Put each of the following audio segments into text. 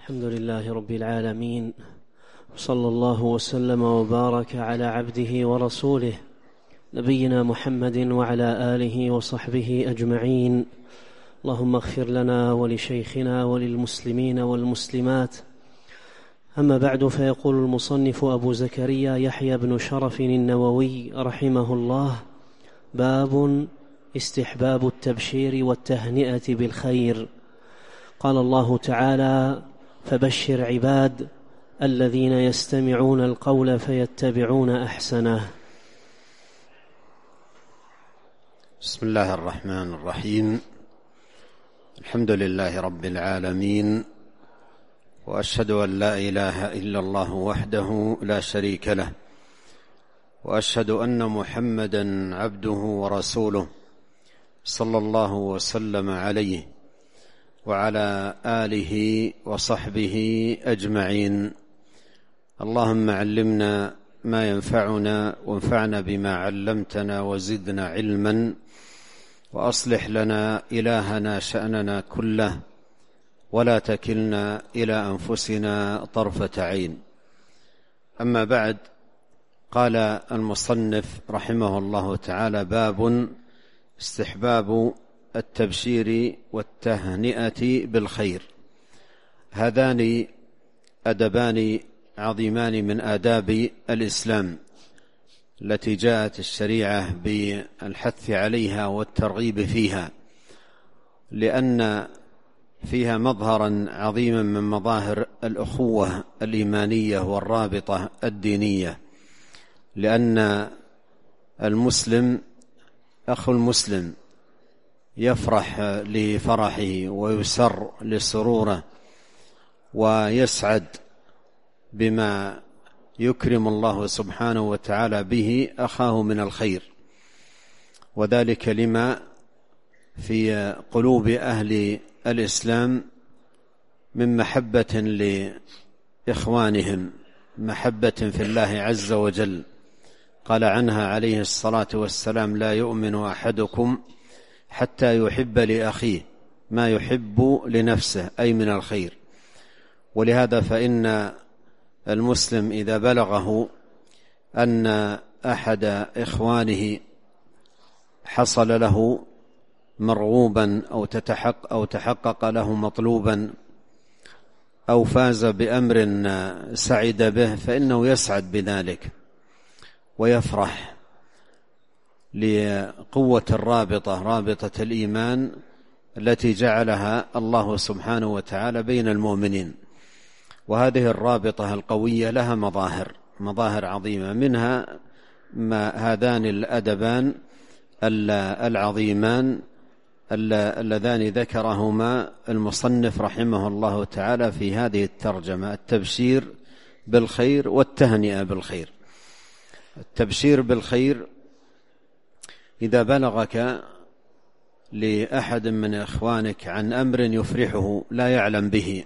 الحمد لله رب العالمين، صلى الله وسلم وبارك على عبده ورسوله نبينا محمد وعلى آله وصحبه أجمعين. اللهم اغفر لنا ولشيخنا وللمسلمين والمسلمات. أما بعد، فيقول المصنف أبو زكريا يحيى بن شرف النووي رحمه الله: باب استحباب التبشير والتهنئة بالخير. قال الله تعالى: فبشر عباد الذين يستمعون القول فيتبعون أحسنه. بسم الله الرحمن الرحيم. الحمد لله رب العالمين، وأشهد أن لا إله إلا الله وحده لا شريك له، وأشهد أن محمدًا عبده ورسوله صلى الله وسلم عليه وعلى آله وصحبه أجمعين. اللهم علمنا ما ينفعنا وانفعنا بما علمتنا وزدنا علما، وأصلح لنا إلهنا شأننا كله، ولا تكلنا إلى أنفسنا طرفة عين. أما بعد، قال المصنف رحمه الله تعالى: باب استحباب التبشير والتهنئة بالخير. هذان أدبان عظيمان من آداب الإسلام التي جاءت الشريعة بالحث عليها والترغيب فيها، لأن فيها مظهرا عظيما من مظاهر الأخوة الإيمانية والرابطة الدينية، لأن المسلم أخو المسلم يفرح لفرحه ويسر لسروره، ويسعد بما يكرم الله سبحانه وتعالى به أخاه من الخير، وذلك لما في قلوب أهل الإسلام من محبة لإخوانهم، محبة في الله عز وجل. قال عنها عليه الصلاة والسلام: لا يؤمن أحدكم حتى يحب لأخيه ما يحب لنفسه، أي من الخير. ولهذا فإن المسلم إذا بلغه أن أحد إخوانه حصل له مرغوبا أو تحقق له مطلوبا أو فاز بأمر سعد به، فإنه يسعد بذلك ويفرح لقوة الرابطة، رابطة الإيمان التي جعلها الله سبحانه وتعالى بين المؤمنين. وهذه الرابطة القوية لها مظاهر عظيمة، منها ما هذان الأدبان العظيمان اللذان ذكرهما المصنف رحمه الله تعالى في هذه الترجمة: التبشير بالخير والتهنئة بالخير. التبشير بالخير: إذا بلغك لأحد من إخوانك عن أمر يفرحه لا يعلم به،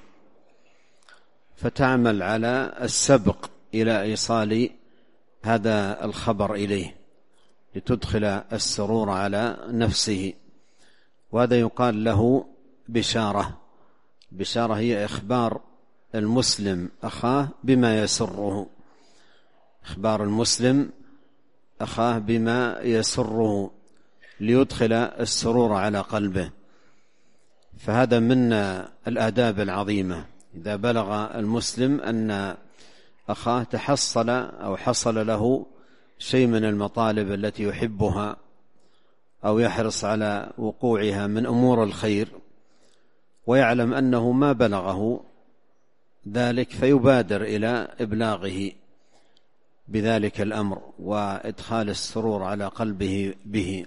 فتعمل على السبق إلى إيصال هذا الخبر إليه لتدخل السرور على نفسه، وهذا يقال له بشارة. بشارة هي إخبار المسلم أخاه بما يسره، إخبار المسلم أخاه بما يسره ليدخل السرور على قلبه. فهذا من الآداب العظيمة. إذا بلغ المسلم أن أخاه تحصل أو حصل له شيء من المطالب التي يحبها أو يحرص على وقوعها من أمور الخير، ويعلم أنه ما بلغه ذلك، فيبادر إلى إبلاغه بذلك الأمر وإدخال السرور على قلبه به.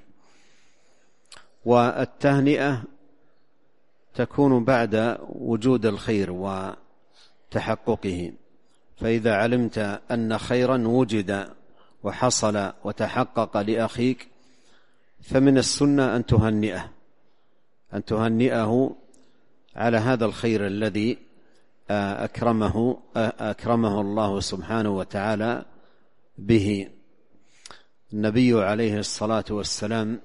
والتهنئة تكون بعد وجود الخير وتحققه، فإذا علمت أن خيرا وجد وحصل وتحقق لأخيك، فمن السنة أن تهنئه على هذا الخير الذي أكرمه الله سبحانه وتعالى به. النبي عليه الصلاة والسلام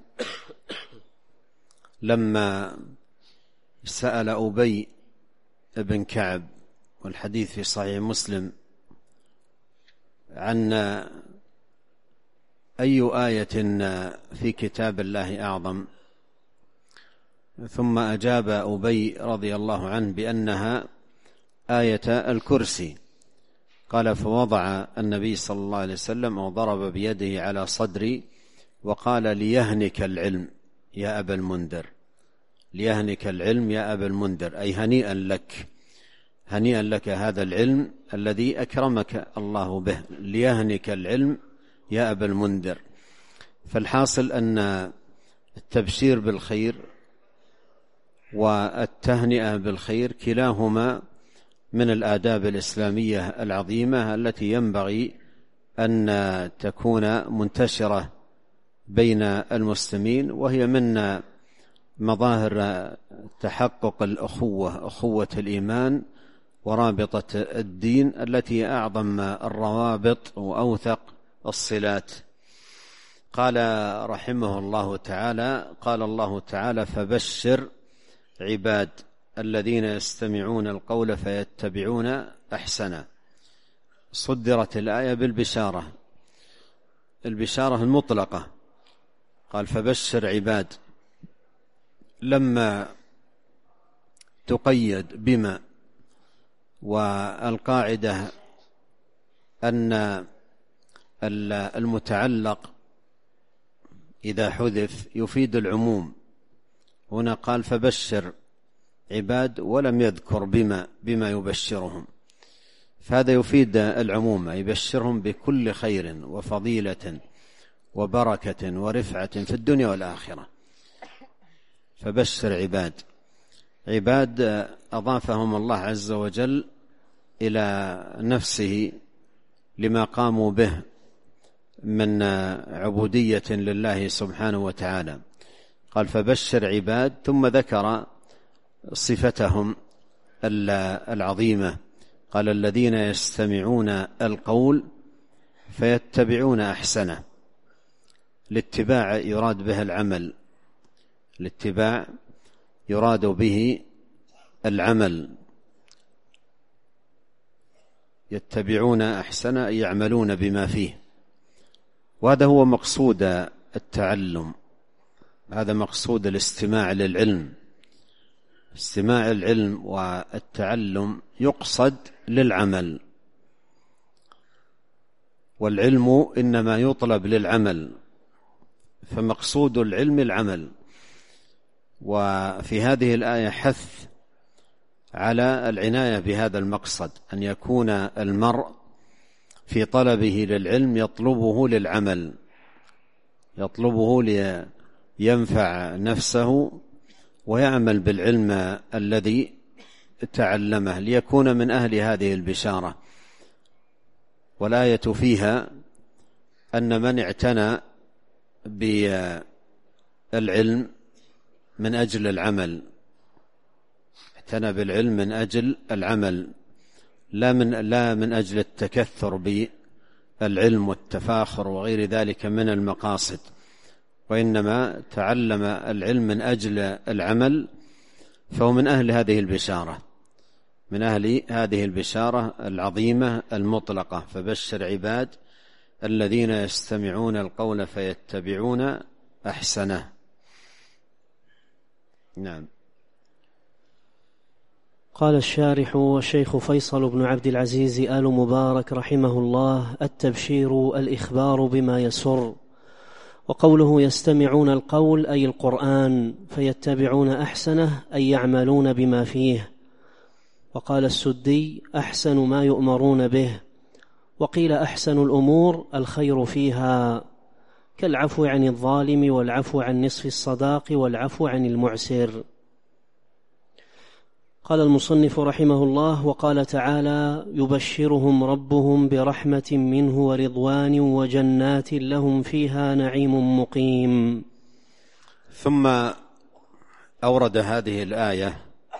لما سأل أبي بن كعب والحديث في صحيح مسلم عن أي آية في كتاب الله أعظم، ثم أجاب أبي رضي الله عنه بأنها آية الكرسي. قال: فوضع النبي صلى الله عليه وسلم أو ضرب بيده على صدري وقال: ليهنك العلم يا أبا المنذر، ليهنك العلم يا أبا المنذر، أي هنيئا لك، هنيئا لك هذا العلم الذي أكرمك الله به، ليهنك العلم يا أبا المنذر. فالحاصل أن التبشير بالخير والتهنئة بالخير كلاهما من الآداب الإسلامية العظيمة التي ينبغي أن تكون منتشرة بين المسلمين، وهي من مظاهر تحقق الأخوة، أخوة الإيمان ورابطة الدين التي أعظم الروابط وأوثق الصلات. قال رحمه الله تعالى: قال الله تعالى: فبشر عباد الذين يستمعون القول فيتبعون أحسنه. صدرت الآية بالبشارة، البشارة المطلقة، قال: فبشر عباد، لما تقيد بما، والقاعدة أن المتعلق إذا حذف يفيد العموم. هنا قال: فبشر عباد ولم يذكر بما يبشرهم، فهذا يفيد العموم، يبشرهم بكل خير وفضيلة وبركة ورفعة في الدنيا والآخرة. فبشر عباد، عباد أضافهم الله عز وجل إلى نفسه لما قاموا به من عبودية لله سبحانه وتعالى. قال: فبشر عباد، ثم ذكر صفتهم العظيمة، قال: الذين يستمعون القول فيتبعون أحسنه. الاتباع يراد به العمل، الاتباع يراد به العمل، يتبعون أحسنه يعملون بما فيه، وهذا هو مقصود التعلم، هذا مقصود الاستماع للعلم. استماع العلم والتعلم يقصد للعمل، والعلم إنما يطلب للعمل، فمقصود العلم العمل. وفي هذه الآية حث على العناية بهذا المقصد، أن يكون المرء في طلبه للعلم يطلبه للعمل، يطلبه لينفع نفسه ويعمل بالعلم الذي تعلمه ليكون من أهل هذه البشارة. والآية فيها أن من اعتنى بالعلم من أجل العمل، اعتنى بالعلم من أجل العمل، لا من أجل التكثر بالعلم والتفاخر وغير ذلك من المقاصد، وإنما تعلم العلم من أجل العمل، فهو من أهل هذه البشارة، من أهل هذه البشارة العظيمة المطلقة. فبشر عباد الذين يستمعون القول فيتبعون أحسنه. نعم. قال الشارح والشيخ فيصل بن عبد العزيز آل مبارك رحمه الله: التبشير الإخبار بما يسر. وقوله يستمعون القول أي القرآن، فيتبعون أحسنه أي يعملون بما فيه. وقال السدي: أحسن ما يؤمرون به. وقيل أحسن الأمور الخير فيها، كالعفو عن الظالم والعفو عن نصف الصداق والعفو عن المعسر. قال المصنف رحمه الله: وقال تعالى: يبشرهم ربهم برحمة منه ورضوان وجنات لهم فيها نعيم مقيم. ثم أورد هذه الآية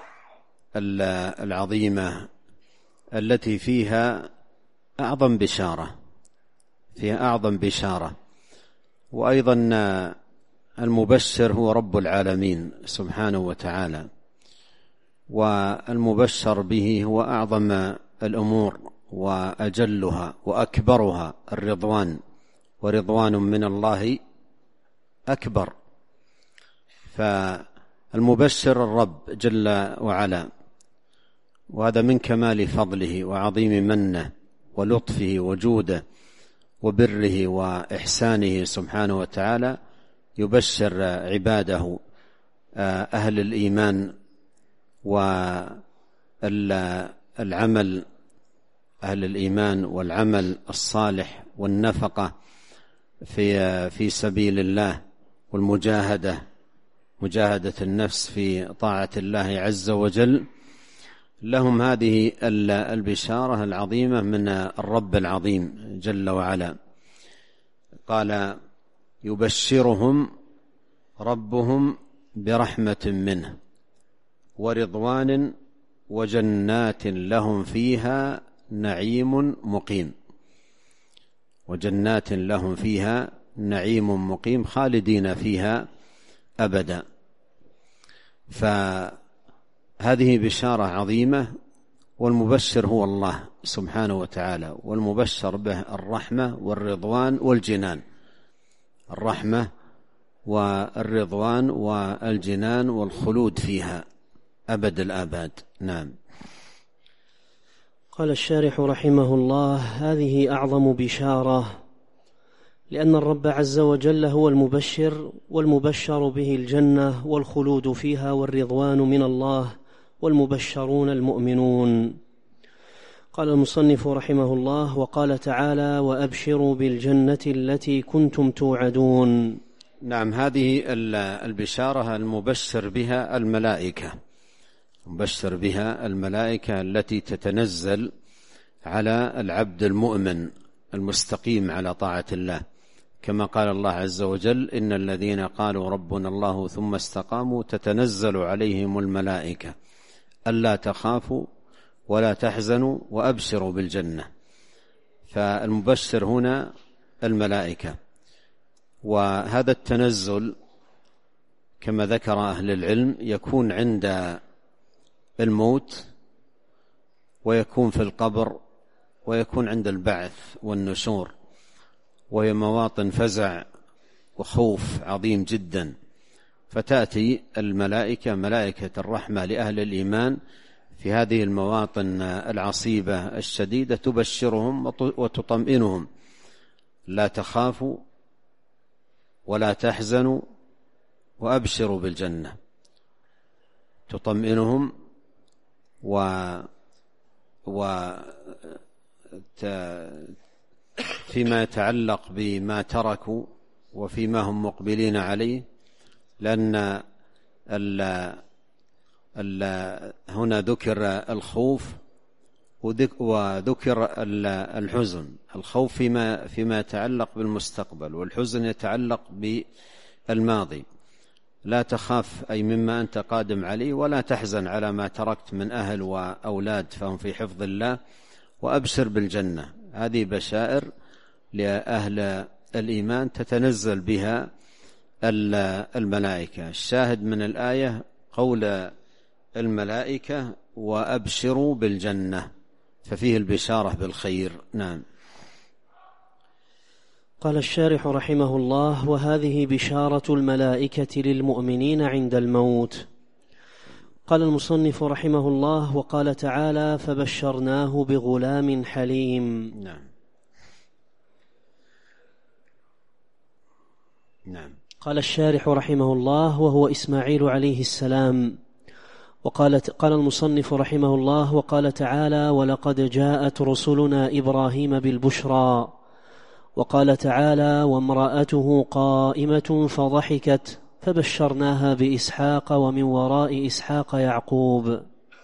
العظيمة التي فيها أعظم بشارة، فيها أعظم بشارة. وأيضا المبشر هو رب العالمين سبحانه وتعالى، والمبشر به هو أعظم الأمور وأجلها وأكبرها الرضوان، ورضوان من الله أكبر. فالمبشر الرب جل وعلا، وهذا من كمال فضله وعظيم منه ولطفه وجوده وبره وإحسانه سبحانه وتعالى، يبشر عباده أهل الإيمان والعمل، أهل الإيمان والعمل الصالح والنفقة في سبيل الله والمجاهدة، مجاهدة النفس في طاعة الله عز وجل، لهم هذه البشارة العظيمة من الرب العظيم جل وعلا. قال: يبشرهم ربهم برحمة منه ورضوان وجنات لهم فيها نعيم مقيم، وجنات لهم فيها نعيم مقيم خالدين فيها أبدا. فهذه بشارة عظيمة، والمبشر هو الله سبحانه وتعالى، والمبشر به الرحمة والرضوان والجنان، الرحمة والرضوان والجنان والخلود فيها أبد الآباد. نعم. قال الشارح رحمه الله: هذه أعظم بشارة، لأن الرب عز وجل هو المبشر، والمبشر به الجنة والخلود فيها والرضوان من الله، والمبشرون المؤمنون. قال المصنف رحمه الله: وقال تعالى: وأبشروا بالجنة التي كنتم توعدون. نعم، هذه البشارة المبشر بها الملائكة، مبشر بها الملائكة التي تتنزل على العبد المؤمن المستقيم على طاعة الله، كما قال الله عز وجل: إن الذين قالوا ربنا الله ثم استقاموا تتنزل عليهم الملائكة ألا تخافوا ولا تحزنوا وأبشروا بالجنة. فالمبشر هنا الملائكة. وهذا التنزل كما ذكر أهل العلم يكون عند الموت، ويكون في القبر، ويكون عند البعث والنشور، وهي مواطن فزع وخوف عظيم جدا. فتأتي الملائكة، ملائكة الرحمة لأهل الإيمان في هذه المواطن العصيبة الشديدة، تبشرهم وتطمئنهم: لا تخافوا ولا تحزنوا وأبشروا بالجنة. تطمئنهم فيما يتعلق بما تركوا وفيما هم مقبلين عليه، لأن هنا ذكر الخوف وذكر الحزن. الخوف فيما يتعلق بالمستقبل، والحزن يتعلق بالماضي. لا تخاف أي مما أنت قادم عليه، ولا تحزن على ما تركت من أهل وأولاد فهم في حفظ الله، وأبشر بالجنة. هذه بشائر لأهل الإيمان تتنزل بها الملائكة. الشاهد من الآية قول الملائكة: وأبشروا بالجنة، ففيه البشارة بالخير. نعم. قال الشارح رحمه الله: وهذه بشارة الملائكة للمؤمنين عند الموت. قال المصنف رحمه الله: وقال تعالى: فبشرناه بغلام حليم. نعم. قال الشارح رحمه الله: وهو إسماعيل عليه السلام. قال المصنف رحمه الله: وقال تعالى: ولقد جاءت رسلنا إبراهيم بالبشرى. وقال تعالى: وامرأته قائمة فضحكت فبشرناها بإسحاق ومن وراء إسحاق يعقوب.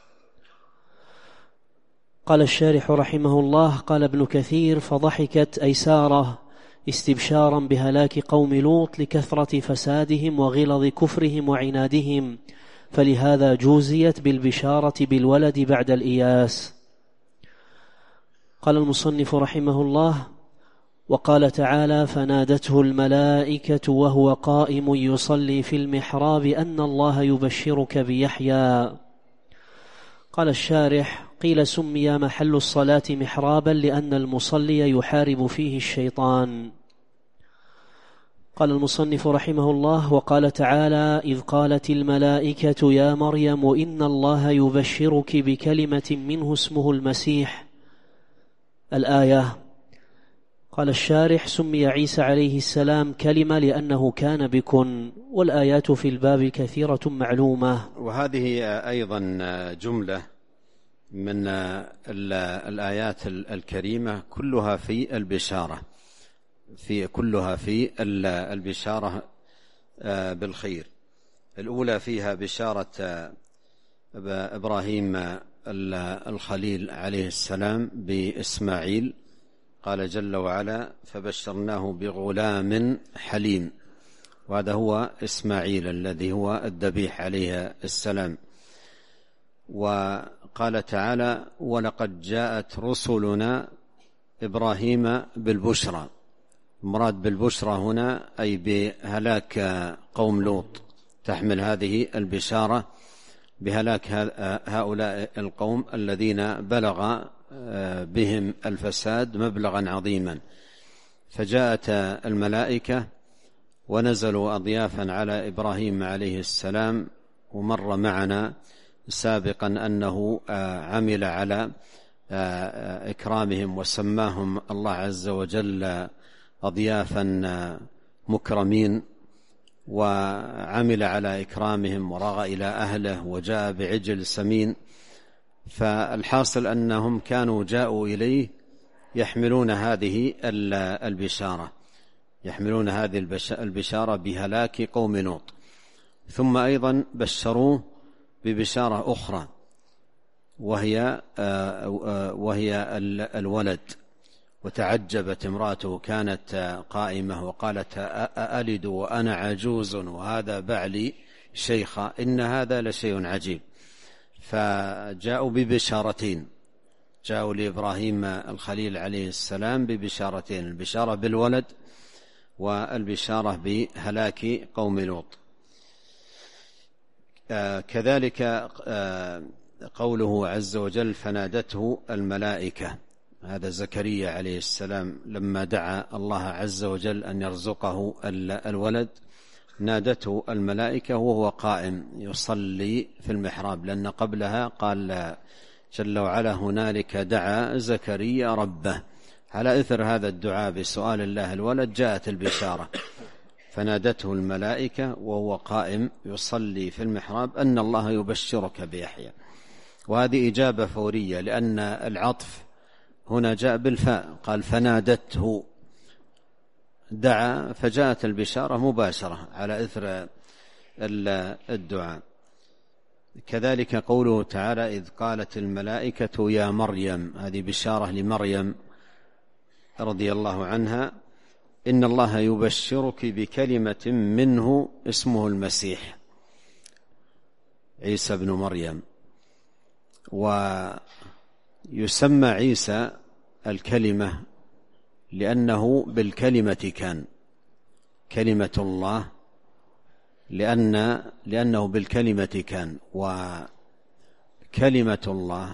قال الشارح رحمه الله: قال ابن كثير: فضحكت أي سارة استبشارا بهلاك قوم لوط لكثرة فسادهم وغلظ كفرهم وعنادهم، فلهذا جوزيت بالبشارة بالولد بعد الإياس. قال المصنف رحمه الله: وقال تعالى: فنادته الملائكة وهو قائم يصلي في المحراب أن الله يبشرك بيحيى. قال الشارح: قيل سمي محل الصلاة محرابا لأن المصلي يحارب فيه الشيطان. قال المصنف رحمه الله: وقال تعالى: إذ قالت الملائكة يا مريم إن الله يبشرك بكلمة منه اسمه المسيح. الآية. قال الشارح: سمي عيسى عليه السلام كلمة لأنه كان بكن، والآيات في الباب كثيرة معلومة. وهذه أيضا جملة من الآيات الكريمة كلها في البشارة، كلها في البشارة بالخير. الأولى فيها بشارة إبراهيم الخليل عليه السلام بإسماعيل، قال جل وعلا: فبشرناه بغلام حليم، وهذا هو إسماعيل الذي هو الذبيح عليه السلام. وقال تعالى: ولقد جاءت رسلنا إبراهيم بالبشرى. المراد بالبشرى هنا أي بهلاك قوم لوط، تحمل هذه البشارة بهلاك هؤلاء القوم الذين بلغ بهم الفساد مبلغا عظيما. فجاءت الملائكة ونزلوا أضيافا على إبراهيم عليه السلام. ومر معنا سابقا أنه عمل على إكرامهم وسماهم الله عز وجل أضيافا مكرمين، وعمل على إكرامهم ورغى إلى أهله وجاء بعجل سمين. فالحاصل أنهم كانوا جاءوا إليه يحملون هذه البشارة، يحملون هذه البشارة بهلاك قوم لوط. ثم أيضا بشروه ببشارة أخرى وهي الولد. وتعجبت امرأته كانت قائمة وقالت: أألد وأنا عجوز وهذا بعلي شيخا إن هذا لشيء عجيب. فجاءوا ببشارتين، جاءوا لإبراهيم الخليل عليه السلام ببشارتين: البشارة بالولد والبشارة بهلاك قوم لوط. كذلك قوله عز وجل: فنادته الملائكة. هذا زكريا عليه السلام لما دعا الله عز وجل أن يرزقه الولد، نادته الملائكة وهو قائم يصلي في المحراب، لأن قبلها قال جل وعلا: هنالك دعا زكريا ربه. على إثر هذا الدعاء بسؤال الله الولد جاءت البشارة: فنادته الملائكة وهو قائم يصلي في المحراب أن الله يبشرك بيحيى. وهذه إجابة فورية، لأن العطف هنا جاء بالفاء، قال فنادته، دعا فجاءت البشارة مباشرة على إثر الدعاء. كذلك قوله تعالى: إذ قالت الملائكة يا مريم، هذه بشارة لمريم رضي الله عنها: إن الله يبشرك بكلمة منه اسمه المسيح عيسى بن مريم. ويسمى عيسى الكلمة لأنه بالكلمة كان، كلمة الله، لأنه بالكلمة كان. وكلمة الله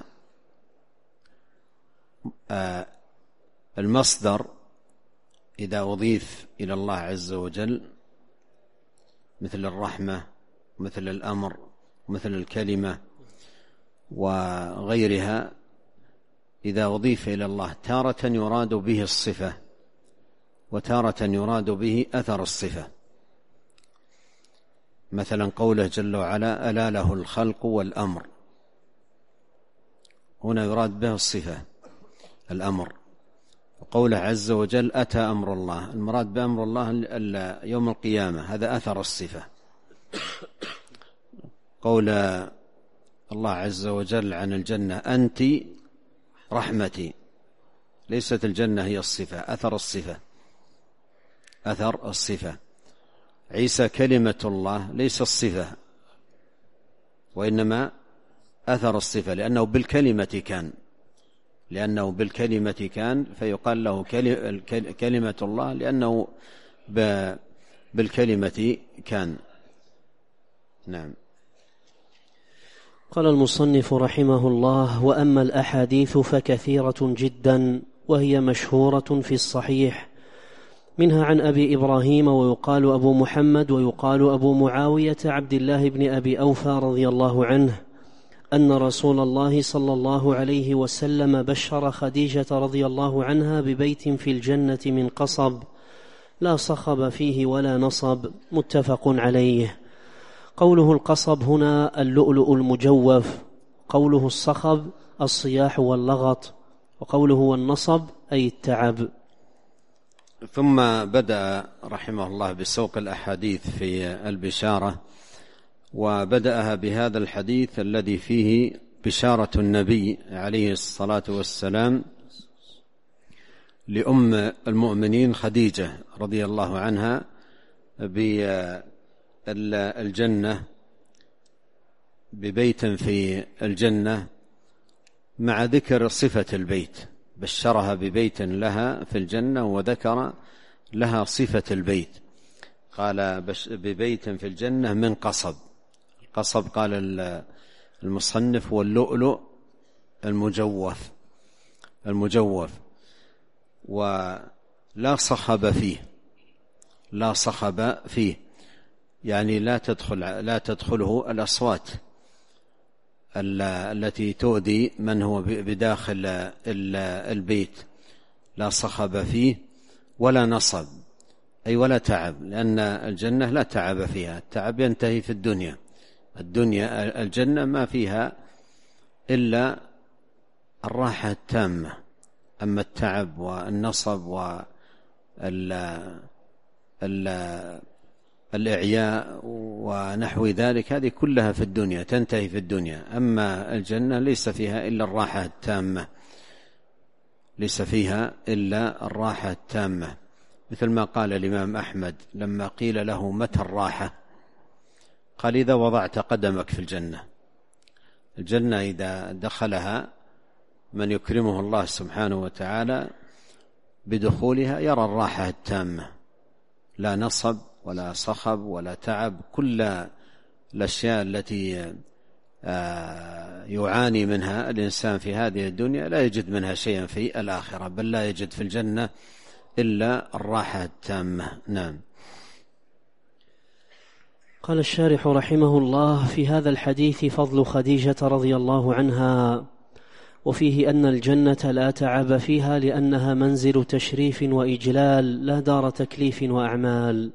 المصدر إذا أضيف إلى الله عز وجل مثل الرحمة، مثل الأمر، مثل الكلمة وغيرها، إذا أضيف إلى الله تارة يراد به الصفة وتارة يراد به أثر الصفة. مثلا قوله جل وعلا: ألا له الخلق والأمر، هنا يراد به الصفة الأمر. وقوله عز وجل: أتى أمر الله، المراد بأمر الله يوم القيامة، هذا أثر الصفة. قول الله عز وجل عن الجنة: أنت رحمتي، ليست الجنة هي الصفة، أثر الصفة، أثر الصفة. عيسى كلمة الله ليس الصفة وإنما أثر الصفة، لأنه بالكلمة كان، لأنه بالكلمة كان فيقال له كلمة الله لأنه بالكلمة كان. نعم. قال المصنف رحمه الله: وأما الأحاديث فكثيرة جدا، وهي مشهورة في الصحيح، منها عن أبي إبراهيم ويقال أبو محمد ويقال أبو معاوية عبد الله بن أبي أوفى رضي الله عنه أن رسول الله صلى الله عليه وسلم بشر خديجة رضي الله عنها ببيت في الجنة من قصب لا صخب فيه ولا نصب، متفق عليه. قوله القصب هنا اللؤلؤ المجوف، قوله الصخب الصياح واللغط، وقوله والنصب أي التعب. ثم بدأ رحمه الله بسوق الأحاديث في البشارة، وبدأها بهذا الحديث الذي فيه بشارة النبي عليه الصلاة والسلام لأم المؤمنين خديجة رضي الله عنها بالجنة، ببيت في الجنة، مع ذكر صفة البيت. بشرها ببيت لها في الجنة وذكر لها صفة البيت، قال ببيت في الجنة من قصب. القصب قال المصنف واللؤلؤ المجوف، ولا صخب فيه، لا صخب فيه يعني لا تدخله الأصوات التي تؤذي من هو بداخل البيت. لا صخب فيه ولا نصب، أي ولا تعب، لأن الجنة لا تعب فيها، التعب ينتهي في الدنيا. الجنة ما فيها إلا الراحة التامة، أما التعب والنصب والإعياء ونحو ذلك هذه كلها في الدنيا، تنتهي في الدنيا. أما الجنة ليس فيها إلا الراحة التامة، ليس فيها إلا الراحة التامة، مثل ما قال الإمام أحمد لما قيل له متى الراحة؟ قال إذا وضعت قدمك في الجنة. الجنة إذا دخلها من يكرمه الله سبحانه وتعالى بدخولها يرى الراحة التامة، لا نصب ولا صخب ولا تعب. كل الأشياء التي يعاني منها الإنسان في هذه الدنيا لا يجد منها شيئا في الآخرة، بل لا يجد في الجنة إلا الراحة التامة. نعم. قال الشارح رحمه الله: في هذا الحديث فضل خديجة رضي الله عنها، وفيه أن الجنة لا تعب فيها لأنها منزل تشريف وإجلال لا دار تكليف وأعمال.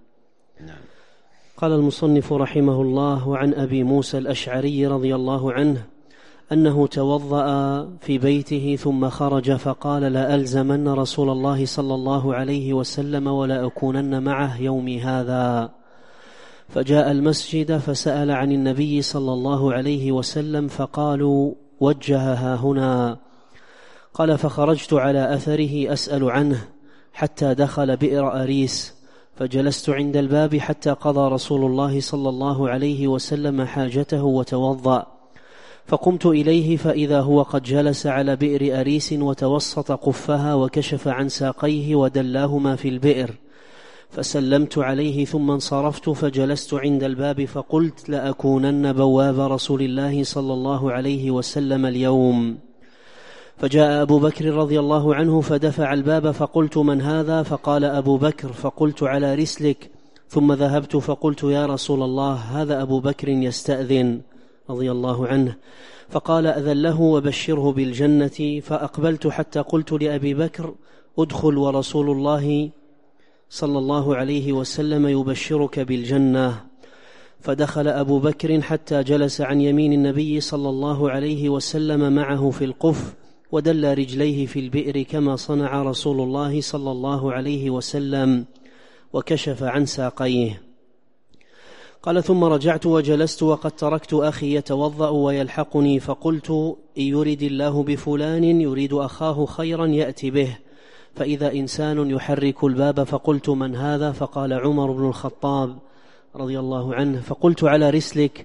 قال المصنف رحمه الله: وعن أبي موسى الأشعري رضي الله عنه أنه توضأ في بيته ثم خرج فقال: لا ألزمن رسول الله صلى الله عليه وسلم ولا أكونن معه يومي هذا. فجاء المسجد فسأل عن النبي صلى الله عليه وسلم فقالوا: وجهها هنا. قال: فخرجت على أثره أسأل عنه حتى دخل بئر أريس، فجلست عند الباب حتى قضى رسول الله صلى الله عليه وسلم حاجته وتوضأ، فقمت إليه فإذا هو قد جلس على بئر أريس وتوسط قفها وكشف عن ساقيه ودلاهما في البئر، فسلمت عليه ثم انصرفت فجلست عند الباب فقلت: لأكونن بواب رسول الله صلى الله عليه وسلم اليوم. فجاء أبو بكر رضي الله عنه فدفع الباب فقلت: من هذا؟ فقال: أبو بكر. فقلت: على رسلك. ثم ذهبت فقلت: يا رسول الله، هذا أبو بكر يستأذن رضي الله عنه. فقال: أذن له وبشره بالجنة. فأقبلت حتى قلت لأبي بكر: ادخل ورسول الله صلى الله عليه وسلم يبشرك بالجنة. فدخل أبو بكر حتى جلس عن يمين النبي صلى الله عليه وسلم معه في القف، ودل رجليه في البئر كما صنع رسول الله صلى الله عليه وسلم، وكشف عن ساقيه. قال: ثم رجعت وجلست وقد تركت أخي يتوضأ ويلحقني، فقلت: إن يرد الله بفلان يريد أخاه خيرا يأتي به. فإذا إنسان يحرك الباب، فقلت: من هذا؟ فقال: عمر بن الخطاب رضي الله عنه. فقلت: على رسلك.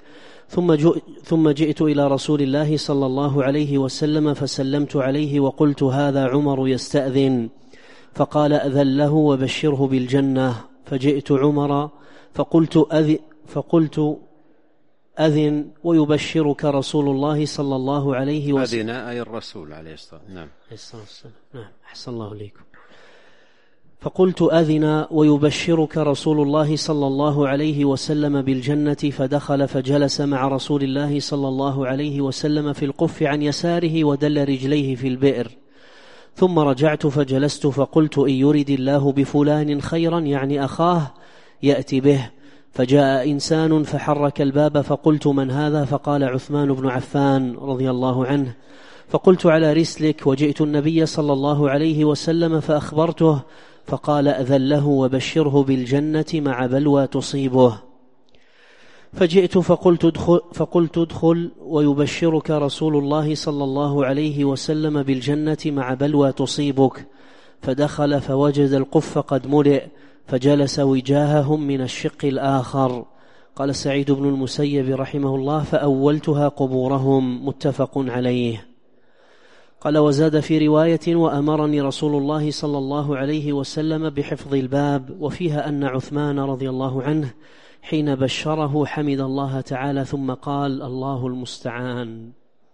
ثم جئت إلى رسول الله صلى الله عليه وسلم فسلمت عليه وقلت: هذا عمر يستأذن. فقال: أذن له وبشره بالجنة. فجئت عمر فقلت: أذن ويبشرك رسول الله صلى الله عليه وسلم. أذن أي الرسول عليه الصلاة والسلام. نعم أحسن الله إليكم. فقلت أذن ويبشرك رسول الله صلى الله عليه وسلم بالجنة، فدخل فجلس مع رسول الله صلى الله عليه وسلم في القف عن يساره ودل رجليه في البئر. ثم رجعت فجلست فقلت إن يرد الله بفلان خيرا يعني أخاه يأتي به. فجاء إنسان فحرك الباب فقلت من هذا؟ فقال عثمان بن عفان رضي الله عنه. فقلت على رسلك، وجئت النبي صلى الله عليه وسلم فأخبرته، فقال أذن له وبشره بالجنة مع بلوى تصيبه. فجئت فقلت ادخل ويبشرك رسول الله صلى الله عليه وسلم بالجنة مع بلوى تصيبك. فدخل فوجد القف قد ملئ، فجلس وجاههم من الشق الآخر. قال سعيد بن المسيب رحمه الله: فأولتها قبورهم. متفق عليه. قال وزاد في رواية: وأمرني رسول الله صلى الله عليه وسلم بحفظ الباب. وفيها أن عثمان رضي الله عنه حين بشره حمد الله تعالى ثم قال: الله المستعان.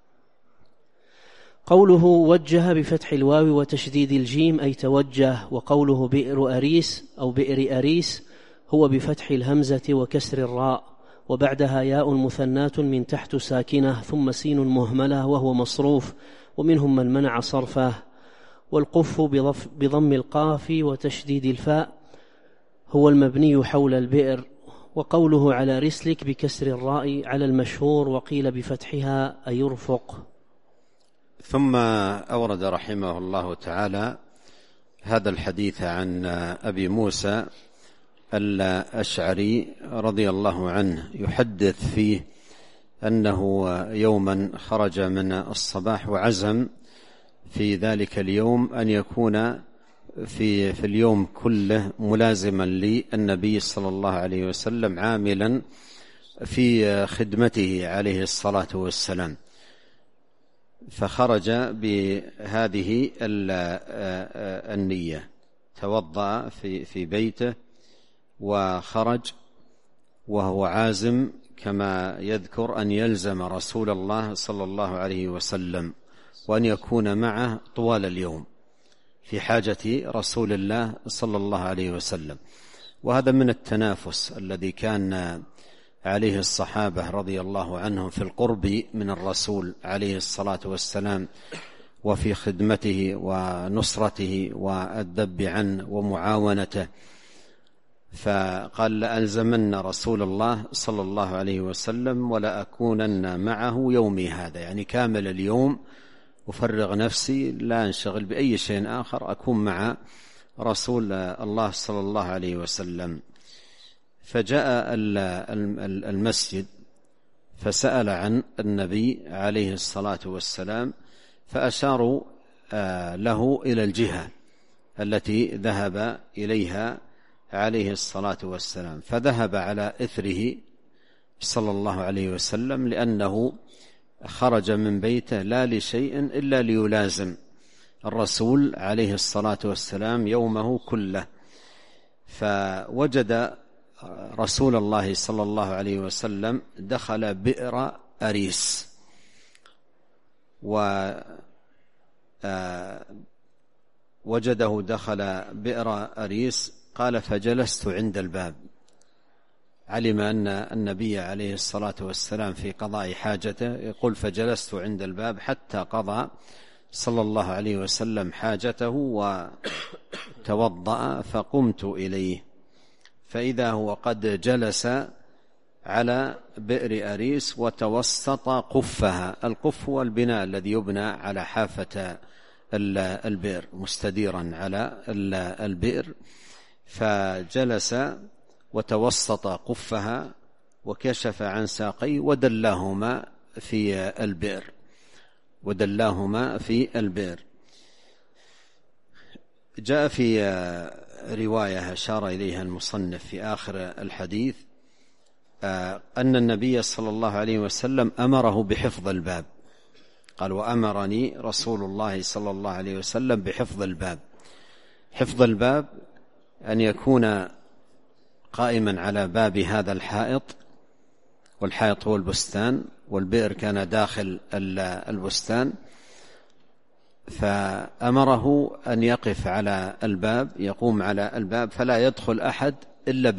قوله وجه بفتح الواو وتشديد الجيم أي توجه. وقوله بئر أريس أو بئر أريس هو بفتح الهمزة وكسر الراء، وبعدها ياء مثنات من تحت ساكنة ثم سين مهملة وهو مصروف، ومنهم من منع صرفه. والقف بضم القاف وتشديد الفاء هو المبني حول البئر. وقوله على رسلك بكسر الراء على المشهور، وقيل بفتحها أي يرفق. ثم أورد رحمه الله تعالى هذا الحديث عن أبي موسى الأشعري رضي الله عنه، يحدث فيه أنه يوما خرج من الصباح وعزم في ذلك اليوم أن يكون في اليوم كله ملازما للنبي صلى الله عليه وسلم، عاملا في خدمته عليه الصلاة والسلام. فخرج بهذه النية، توضأ في بيته وخرج وهو عازم كما يذكر أن يلزم رسول الله صلى الله عليه وسلم وأن يكون معه طوال اليوم في حاجة رسول الله صلى الله عليه وسلم. وهذا من التنافس الذي كان عليه الصحابة رضي الله عنهم في القرب من الرسول عليه الصلاة والسلام وفي خدمته ونصرته والذب عنه ومعاونته. فقال: لألزمن رسول الله صلى الله عليه وسلم ولا أكونن معه يومي هذا، يعني كامل اليوم أفرغ نفسي لا أنشغل بأي شيء آخر، أكون مع رسول الله صلى الله عليه وسلم. فجاء المسجد فسأل عن النبي عليه الصلاة والسلام، فأشاروا له إلى الجهة التي ذهب إليها عليه الصلاة والسلام، فذهب على إثره صلى الله عليه وسلم، لأنه خرج من بيته لا لشيء إلا ليلازم الرسول عليه الصلاة والسلام يومه كله. فوجد رسول الله صلى الله عليه وسلم دخل بئر أريس، ووجده دخل بئر أريس. قال: فجلست عند الباب. علم أن النبي عليه الصلاة والسلام في قضاء حاجته، يقول: فجلست عند الباب حتى قضى صلى الله عليه وسلم حاجته وتوضأ، فقمت إليه فإذا هو قد جلس على بئر أريس وتوسط قفها. القف هو البناء الذي يبنى على حافة البئر مستديرا على البئر، فجلس وتوسط قفها وكشف عن ساقيه ودلاهما في البئر. جاء في رواية أشار إليها المصنف في آخر الحديث أن النبي صلى الله عليه وسلم أمره بحفظ الباب. قال: وأمرني رسول الله صلى الله عليه وسلم بحفظ الباب. حفظ الباب أن يكون قائما على باب هذا الحائط والحائط هو البستان، والبئر كان داخل البستان، فأمره أن يقف على الباب، يقوم على الباب فلا يدخل أحد إلا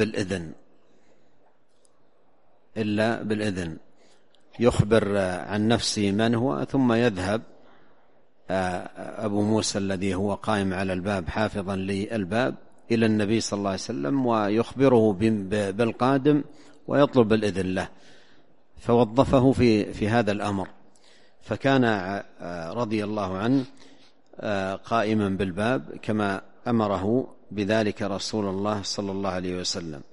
بالإذن، يخبر عن نفسه من هو، ثم يذهب أبو موسى الذي هو قائم على الباب حافظا للباب إلى النبي صلى الله عليه وسلم ويخبره بالقادم ويطلب الإذن له، فوظفه في هذا الأمر، فكان رضي الله عنه قائما بالباب كما أمره بذلك رسول الله صلى الله عليه وسلم.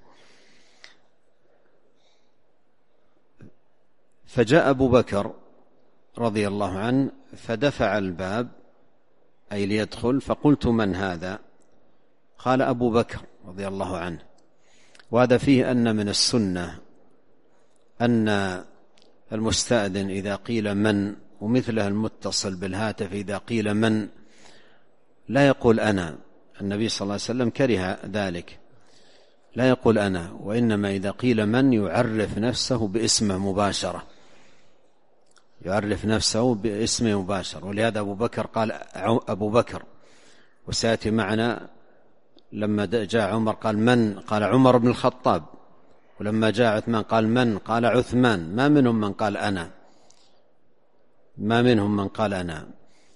فجاء أبو بكر رضي الله عنه فدفع الباب أي ليدخل، فقلت من هذا؟ قال أبو بكر رضي الله عنه. وهذا فيه أن من السنة أن المستأذن إذا قيل من، ومثله المتصل بالهاتف إذا قيل من، لا يقول أنا. النبي صلى الله عليه وسلم كره ذلك، لا يقول أنا، وإنما إذا قيل من يعرف نفسه باسمه مباشرة، يعرف نفسه باسمه مباشر. ولهذا أبو بكر قال أبو بكر، وسيأتي معنا لما جاء عمر قال من، قال عمر بن الخطاب، ولما جاء عثمان قال من، قال عثمان. ما منهم من قال أنا، ما منهم من قال أنا.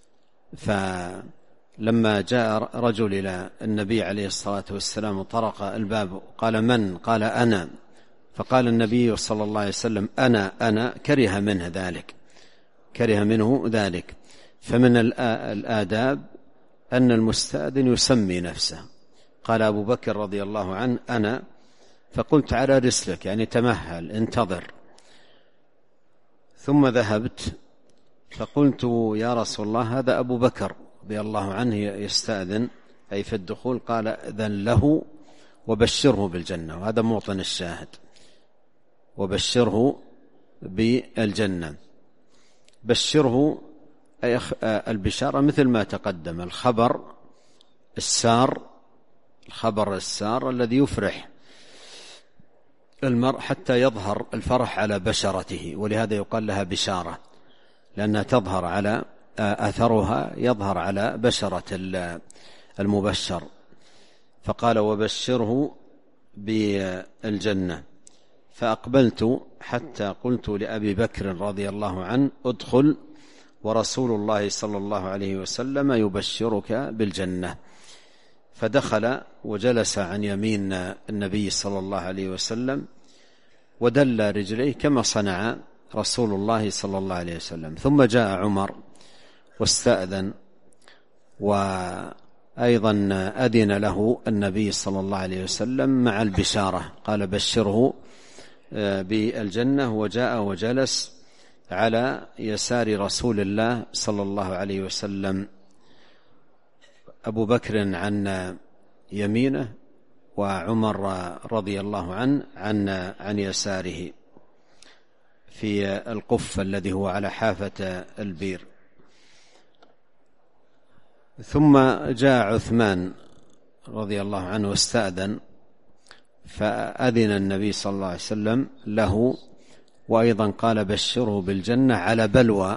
فلما جاء رجل إلى النبي عليه الصلاة والسلام وطرق الباب قال من، قال أنا، فقال النبي صلى الله عليه وسلم أنا، كره منه ذلك. فمن الآداب أن المستأذن يسمي نفسه. قال أبو بكر رضي الله عنه أنا، فقلت على رسلك، يعني تمهل انتظر. ثم ذهبت فقلت يا رسول الله هذا أبو بكر رضي الله عنه يستأذن أي في الدخول. قال إذن له وبشره بالجنة، وهذا موطن الشاهد، وبشره بالجنة. بشره أي البشارة مثل ما تقدم، الخبر السار الذي يفرح المرء حتى يظهر الفرح على بشرته، ولهذا يقال لها بشارة، لأنها تظهر على أثرها يظهر على بشرة المبشر. فقال وبشره بالجنة. فأقبلت حتى قلت لأبي بكر رضي الله عنه ادخل ورسول الله صلى الله عليه وسلم يبشرك بالجنة. فدخل وجلس عن يمين النبي صلى الله عليه وسلم ودل رجليه كما صنع رسول الله صلى الله عليه وسلم. ثم جاء عمر واستأذن، وأيضا أذن له النبي صلى الله عليه وسلم مع البشارة، قال بشره بالجنة. وجاء وجلس على يسار رسول الله صلى الله عليه وسلم، أبو بكر عن يمينه وعمر رضي الله عنه عن يساره في القف الذي هو على حافة البير. ثم جاء عثمان رضي الله عنه واستأذن، فأذن النبي صلى الله عليه وسلم له، وأيضا قال بشره بالجنة على بلوى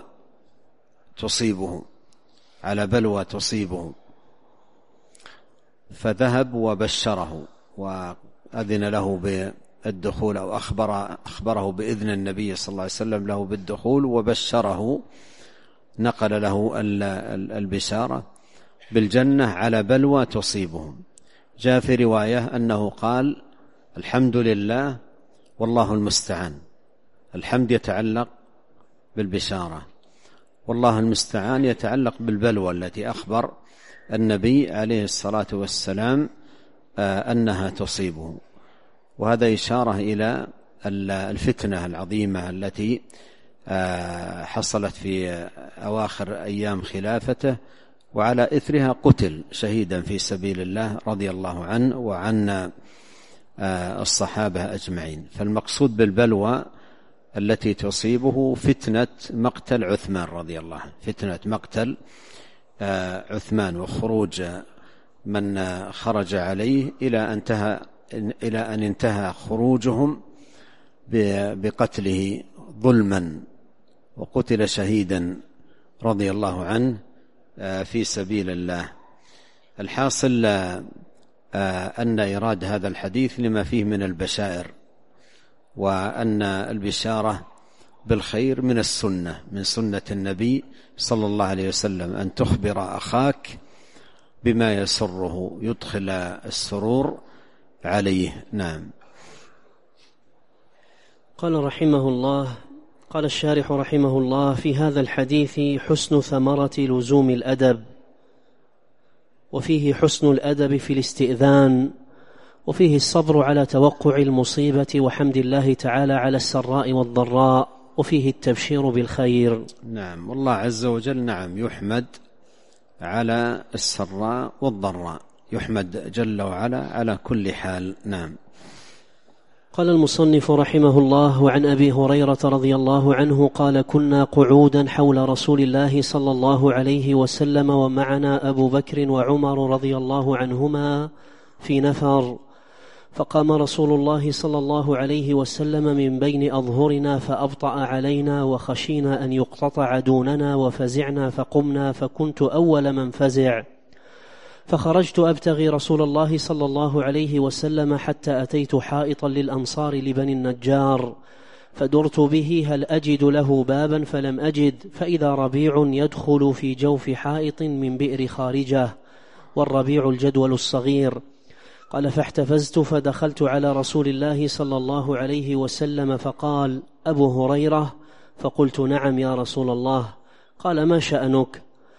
تصيبه. فذهب وبشره وأذن له بالدخول، أو أخبره بإذن النبي صلى الله عليه وسلم له بالدخول، وبشره، نقل له البشارة بالجنة على بلوى تصيبهم. جاء في رواية أنه قال الحمد لله والله المستعان. الحمد يتعلق بالبشارة، والله المستعان يتعلق بالبلوى التي أخبر النبي عليه الصلاة والسلام أنها تصيبه. وهذا إشارة إلى الفتنة العظيمة التي حصلت في أواخر أيام خلافته، وعلى إثرها قتل شهيدا في سبيل الله رضي الله عنه وعن الصحابة أجمعين. فالمقصود بالبلوى التي تصيبه فتنة مقتل عثمان رضي الله عنه، فتنة مقتل عثمان وخروج من خرج عليه إلى أن انتهى خروجهم بقتله ظلما وقتل شهيدا رضي الله عنه في سبيل الله. الحاصل أن إيراد هذا الحديث لما فيه من البشائر، وأن البشارة بالخير من السنة، من سنة النبي صلى الله عليه وسلم، أن تخبر أخاك بما يسره، يدخل السرور عليه. نعم. قال رحمه الله، قال الشارح رحمه الله: في هذا الحديث حسن ثمرة لزوم الأدب، وفيه حسن الأدب في الاستئذان، وفيه الصبر على توقع المصيبة وحمد الله تعالى على السراء والضراء، وفيه التبشير بالخير. نعم. والله عز وجل نعم يحمد على السراء والضراء، يحمد جل وعلا على كل حال. نعم. قال المصنف رحمه الله: وعن أبي هريرة رضي الله عنه قال: كنا قعودا حول رسول الله صلى الله عليه وسلم ومعنا أبو بكر وعمر رضي الله عنهما في نفر، فقام رسول الله صلى الله عليه وسلم من بين أظهرنا فأبطأ علينا، وخشينا أن يقتطع دوننا وفزعنا فقمنا، فكنت أول من فزع، فخرجت أبتغي رسول الله صلى الله عليه وسلم حتى أتيت حائطا للأنصار لبني النجار، فدرت به هل أجد له بابا فلم أجد، فإذا ربيع يدخل في جوف حائط من بئر خارجة، والربيع الجدول الصغير. قال: فاحتفزت فدخلت على رسول الله صلى الله عليه وسلم فقال: أبو هريرة؟ فقلت: نعم يا رسول الله. قال: ما شأنك؟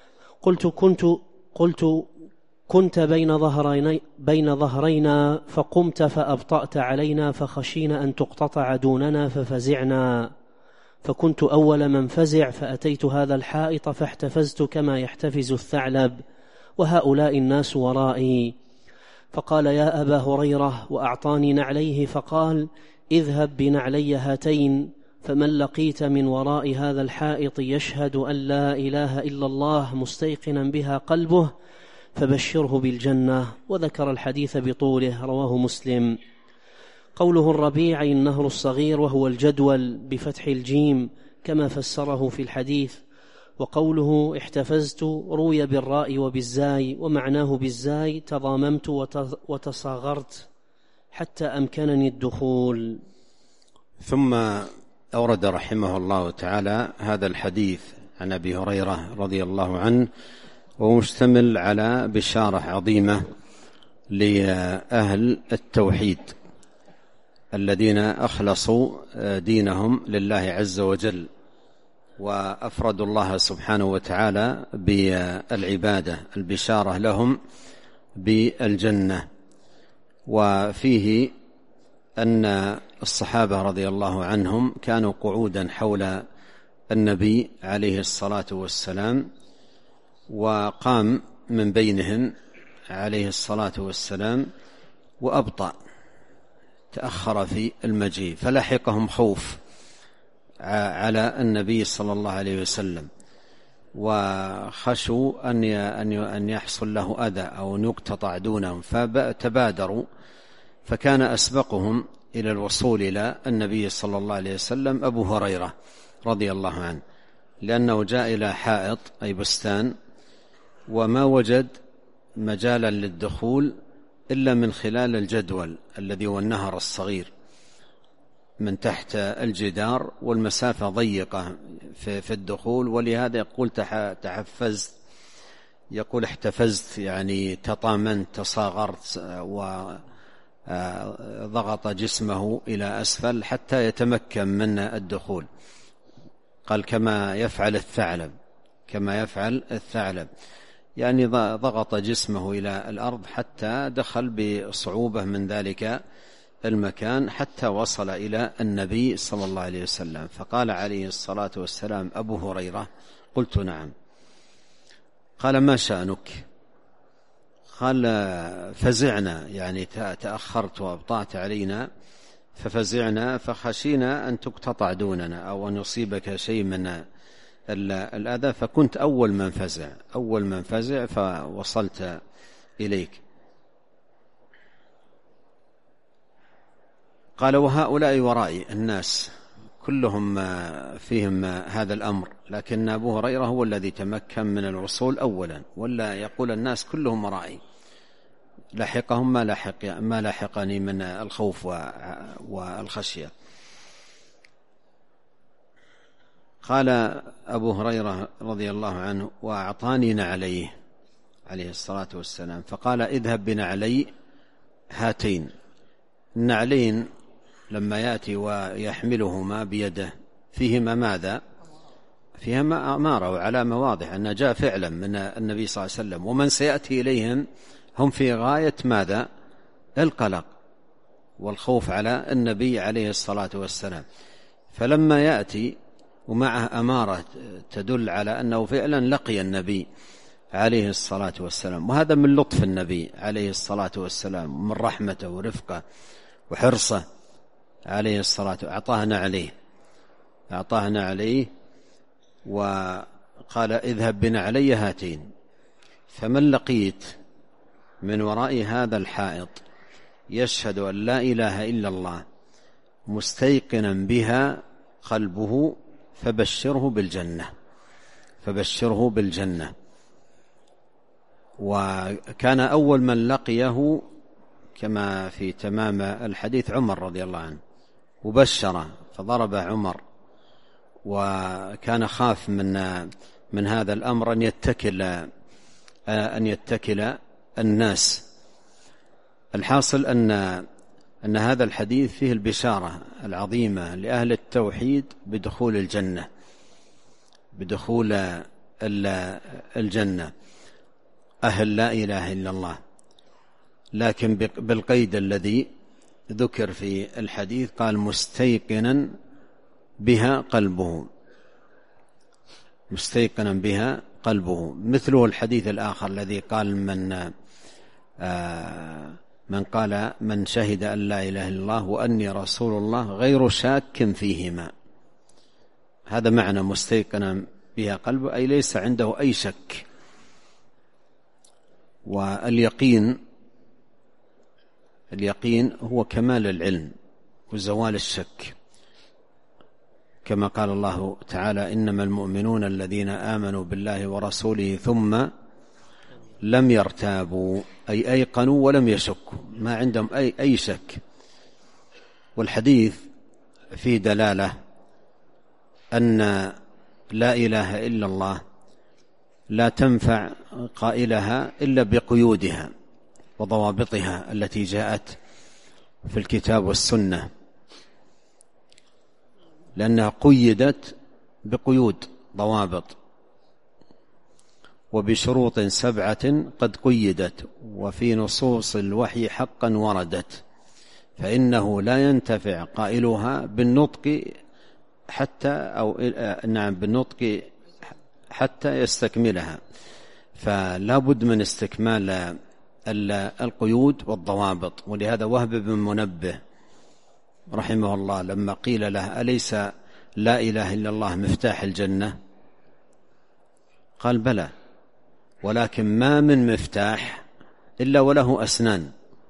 قلت كنت بين ظهرينا فقمت فأبطأت علينا، فخشينا أن تقتطع دوننا ففزعنا، فكنت أول من فزع، فأتيت هذا الحائط فاحتفزت كما يحتفز الثعلب، وهؤلاء الناس ورائي. فقال: يا أبا هريرة، وأعطاني نعليه، فقال: اذهب بنعلي هاتين، فمن لقيت من وراء هذا الحائط يشهد أن لا إله إلا الله مستيقنا بها قلبه فبشره بالجنة. وذكر الحديث بطوله، رواه مسلم. قوله الربيع النهر الصغير، وهو الجدول بفتح الجيم كما فسره في الحديث. وقوله احتفزت روي بالراء وبالزاي، ومعناه بالزاي تضاممت وتصاغرت حتى أمكنني الدخول. ثم أورد رحمه الله تعالى هذا الحديث عن أبي هريرة رضي الله عنه، ومشتمل على بشارة عظيمة لأهل التوحيد الذين أخلصوا دينهم لله عز وجل، وأفردوا الله سبحانه وتعالى بالعبادة، البشارة لهم بالجنة. وفيه أن الصحابة رضي الله عنهم كانوا قعودا حول النبي عليه الصلاة والسلام، وقام من بينهم عليه الصلاة والسلام وأبطأ، تأخر في المجيء، فلحقهم خوف على النبي صلى الله عليه وسلم، وخشوا أن يحصل له أذى أو أن يقتطع دونهم، فتبادروا، فكان أسبقهم إلى الوصول إلى النبي صلى الله عليه وسلم أبو هريرة رضي الله عنه، لأنه جاء إلى حائط أي بستان، وما وجد مجالا للدخول إلا من خلال الجدول الذي هو النهر الصغير من تحت الجدار، والمسافة ضيقة في الدخول، ولهذا يقول تحفزت، يقول احتفزت يعني تطامنت، تصاغرت، وضغط جسمه إلى أسفل حتى يتمكن من الدخول. قال كما يفعل الثعلب، يعني ضغط جسمه إلى الأرض حتى دخل بصعوبة من ذلك المكان حتى وصل إلى النبي صلى الله عليه وسلم. فقال عليه الصلاة والسلام: أبو هريرة؟ قلت: نعم. قال: ما شأنك؟ قال: فزعنا، يعني تأخرت وأبطأت علينا، ففزعنا فخشينا أن تقتطع دوننا أو أن يصيبك شيء من الأذى، فكنت أول من فزع فوصلت إليك. قال وهؤلاء ورائي، الناس كلهم فيهم هذا الأمر، لكن أبو هريرة هو الذي تمكن من الوصول أولا، ولا يقول الناس كلهم ورائي، لحقهم ما لحقني من الخوف والخشية. قال أبو هريرة رضي الله عنه وأعطاني نعليه عليه الصلاة والسلام، فقال اذهب بنعلي هاتين. النعلين لما يأتي ويحملهما بيده فيهما ماذا؟ فيهما أمارة وعلامة واضحة أنه جاء فعلا من النبي صلى الله عليه وسلم، ومن سيأتي إليهم هم في غاية ماذا؟ القلق والخوف على النبي عليه الصلاة والسلام. فلما يأتي ومعه أمارة تدل على أنه فعلا لقي النبي عليه الصلاة والسلام، وهذا من لطف النبي عليه الصلاة والسلام ومن رحمته ورفقه وحرصه عليه الصلاة، أعطاهنا عليه وقال اذهب بنعلي هاتين. فمن لقيت من وراء هذا الحائط يشهد أن لا إله إلا الله مستيقنا بها قلبه فبشره بالجنة. وكان أول من لقيه كما في تمام الحديث عمر رضي الله عنه، وبشره فضرب عمر، وكان خاف من هذا الأمر أن يتكل الناس. الحاصل أن هذا الحديث فيه البشارة العظيمة لأهل التوحيد بدخول الجنة، أهل لا إله إلا الله، لكن بالقيد الذي ذكر في الحديث، قال مستيقنا بها قلبه، مثله الحديث الآخر الذي قال من شهد أن لا إله إلا الله وأني رسول الله غير شاك فيهما. هذا معنى مستيقنا بها قلبه، أي ليس عنده أي شك. واليقين هو كمال العلم وزوال الشك، كما قال الله تعالى إنما المؤمنون الذين آمنوا بالله ورسوله ثم لم يرتابوا، أي أيقنوا ولم يشكوا، ما عندهم أي شك. والحديث فيه دلالة أن لا إله إلا الله لا تنفع قائلها إلا بقيودها وضوابطها التي جاءت في الكتاب والسنة، لأنها قيدت بقيود ضوابط وبشروط 7 قد قيدت، وفي نصوص الوحي حقا وردت، فإنه لا ينتفع قائلها بالنطق بالنطق حتى يستكملها، فلا بد من استكمال القيود والضوابط. ولهذا وهب بن منبه رحمه الله لما قيل له أليس لا إله إلا الله مفتاح الجنة؟ قال بلى، ولكن ما من مفتاح إلا وله أسنان،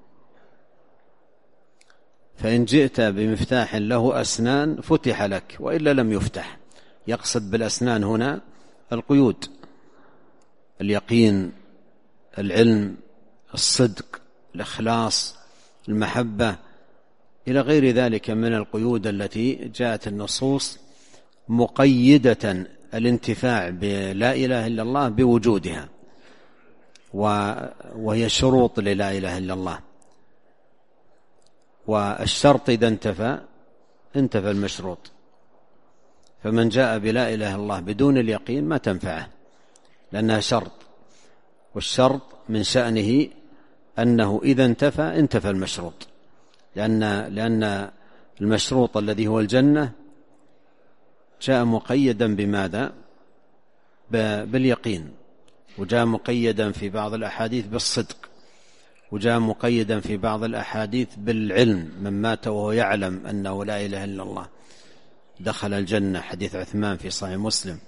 فإن جئت بمفتاح له أسنان فتح لك، وإلا لم يفتح. يقصد بالأسنان هنا القيود، اليقين، العلم، الصدق، الإخلاص، المحبة، إلى غير ذلك من القيود التي جاءت النصوص مقيدة الانتفاع بلا إله إلا الله بوجودها، وهي شروط للا إله إلا الله. والشرط إذا انتفى المشروط، فمن جاء بلا إله إلا الله بدون اليقين ما تنفعه، لأنها شرط، والشرط من شأنه أنه إذا انتفى المشروط، لأن المشروط الذي هو الجنة جاء مقيدا بماذا؟ باليقين، وجاء مقيدا في بعض الأحاديث بالصدق، وجاء مقيدا في بعض الأحاديث بالعلم، من مات وهو يعلم أنه لا إله إلا الله دخل الجنة، حديث عثمان في صحيح مسلم.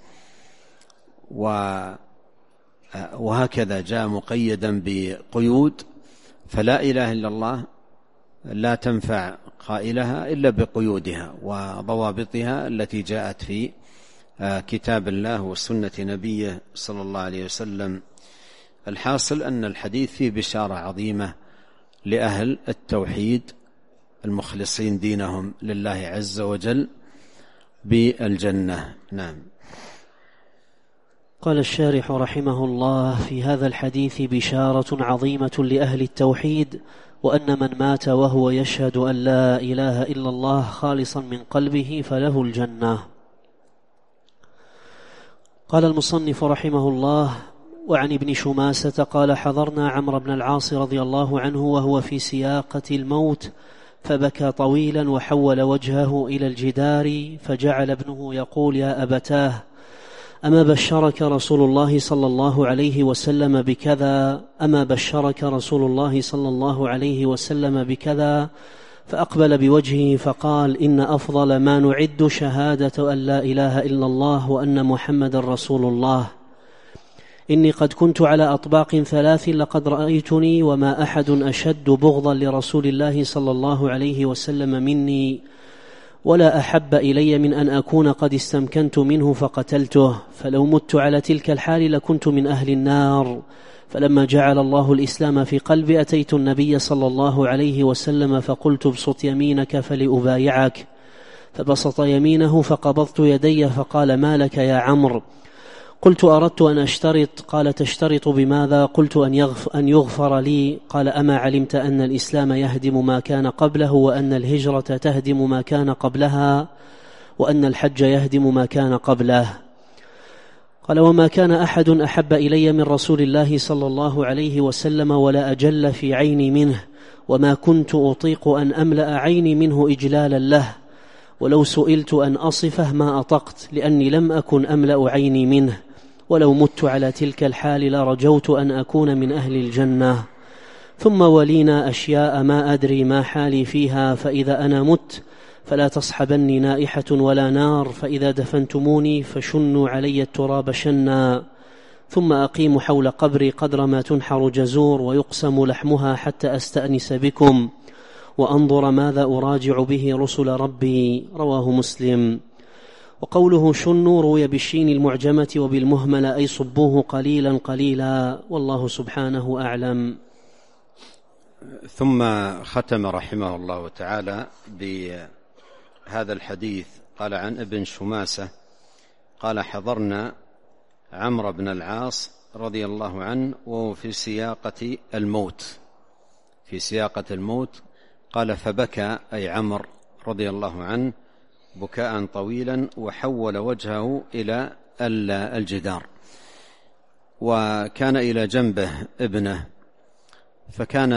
وهكذا جاء مقيدا بقيود، فلا إله إلا الله لا تنفع قائلها إلا بقيودها وضوابطها التي جاءت في كتاب الله وسنة نبيه صلى الله عليه وسلم. الحاصل أن الحديث فيه بشارة عظيمة لأهل التوحيد المخلصين دينهم لله عز وجل بالجنة. نعم. قال الشارح رحمه الله: في هذا الحديث بشارة عظيمة لأهل التوحيد، وأن من مات وهو يشهد أن لا إله إلا الله خالصا من قلبه فله الجنة. قال المصنف رحمه الله: وعن ابن شماسة قال: حضرنا عمرو بن العاص رضي الله عنه وهو في سياقة الموت، فبكى طويلا وحول وجهه إلى الجدار، فجعل ابنه يقول: يا أبتاه، أما بشرك رسول الله صلى الله عليه وسلم بكذا؟ أما بشرك رسول الله صلى الله عليه وسلم بكذا؟ فأقبل بوجهه فقال: إن أفضل ما نعد شهادة أن لا إله إلا الله وأن محمد رسول الله. إني قد كنت على أطباق 3 لقد رأيتني وما أحد أشد بغضا لرسول الله صلى الله عليه وسلم مني، ولا أحب إلي من أن أكون قد استمكنت منه فقتلته، فلو مت على تلك الحال لكنت من أهل النار. فلما جعل الله الإسلام في قلبي أتيت النبي صلى الله عليه وسلم فقلت: ابسط يمينك فلأبايعك. فبسط يمينه فقبضت يدي فقال: ما لك يا عمرو؟ قلت: أردت أن أشترط. قال: تشترط بماذا؟ قلت: أن يغفر لي. قال: أما علمت أن الإسلام يهدم ما كان قبله، وأن الهجرة تهدم ما كان قبلها، وأن الحج يهدم ما كان قبله؟ قال: وما كان أحد أحب إلي من رسول الله صلى الله عليه وسلم ولا أجل في عيني منه، وما كنت أطيق أن أملأ عيني منه إجلالا له، ولو سئلت أن أصفه ما أطقت، لأني لم أكن أملأ عيني منه، ولو مت على تلك الحال لرجوت أن أكون من أهل الجنة. ثم ولينا أشياء ما أدري ما حالي فيها، فإذا أنا مت فلا تصحبني نائحة ولا نار، فإذا دفنتموني فشنوا علي التراب شنا، ثم أقيم حول قبري قدر ما تنحر جزور ويقسم لحمها حتى أستأنس بكم وأنظر ماذا أراجع به رسل ربي. رواه مسلم. وقوله شنوا روي بالشين المعجمة وبالمهملة، أي صبوه قليلا قليلا، والله سبحانه أعلم. ثم ختم رحمه الله تعالى بهذا الحديث. قال: عن ابن شماسة قال: حضرنا عمرو بن العاص رضي الله عنه وهو في سياقة الموت، في سياقة الموت. قال: فبكى أي عمرو رضي الله عنه بكاء طويلا وحول وجهه إلى الجدار، وكان إلى جنبه ابنه، فكان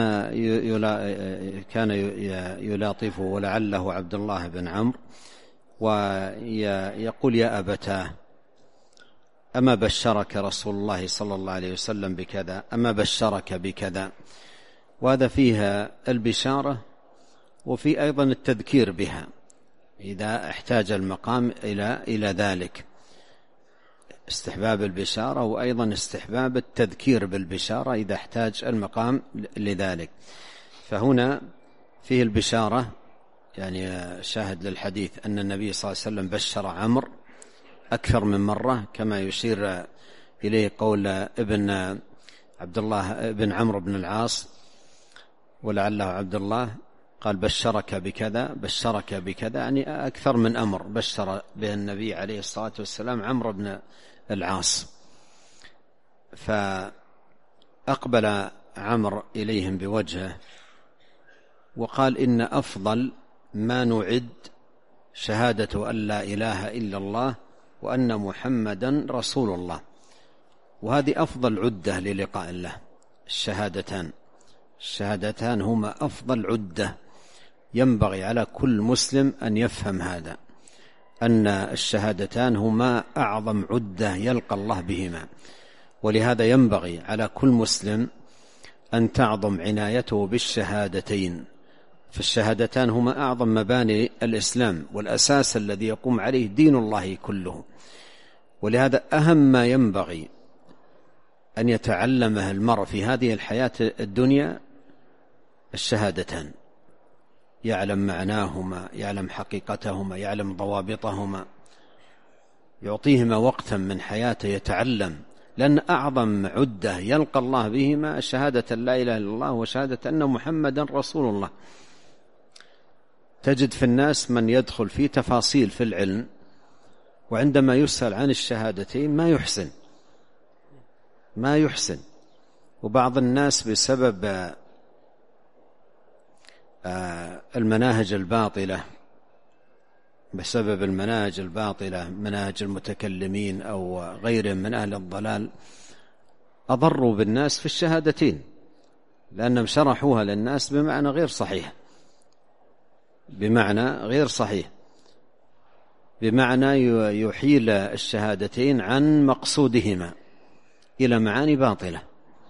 يلاطفه ولعله عبد الله بن عمرو، ويقول: يا أبتاه، أما بشرك رسول الله صلى الله عليه وسلم بكذا؟ أما بشرك بكذا؟ وهذا فيها البشارة وفي أيضا التذكير بها إذا احتاج المقام إلى ذلك، استحباب البشارة وأيضا استحباب التذكير بالبشارة إذا احتاج المقام لذلك. فهنا فيه البشارة، يعني شاهد للحديث أن النبي صلى الله عليه وسلم بشر عمرو أكثر من مرة، كما يشير إليه قول ابن عبد الله ابن عمرو بن العاص ولعله عبد الله، قال: بشرك بكذا، بشرك بكذا، يعني أكثر من أمر بشر به النبي عليه الصلاة والسلام عمرو بن العاص. فأقبل عمرو إليهم بوجهه وقال: إن أفضل ما نعد شهادة أن لا إله إلا الله وأن محمدا رسول الله. وهذه أفضل عدة للقاء الله، الشهادتان هما أفضل عدة. ينبغي على كل مسلم أن يفهم هذا، أن الشهادتان هما أعظم عدة يلقى الله بهما. ولهذا ينبغي على كل مسلم أن تعظم عنايته بالشهادتين، فالشهادتان هما أعظم مباني الإسلام والأساس الذي يقوم عليه دين الله كله. ولهذا أهم ما ينبغي أن يتعلمه المرء في هذه الحياة الدنيا الشهادتان، يعلم معناهما، يعلم حقيقتهما، يعلم ضوابطهما، يعطيهما وقتا من حياته يتعلم، لأن أعظم عدة يلقى الله بهما شهادة لا إله إلا الله وشهادة أن محمدا رسول الله. تجد في الناس من يدخل في تفاصيل في العلم، وعندما يسأل عن الشهادتين ما يحسن. وبعض الناس بسبب المناهج الباطلة، مناهج المتكلمين أو غيرهم من أهل الضلال، أضروا بالناس في الشهادتين، لأنهم شرحوها للناس بمعنى غير صحيح، بمعنى يحيل الشهادتين عن مقصودهما إلى معاني باطلة.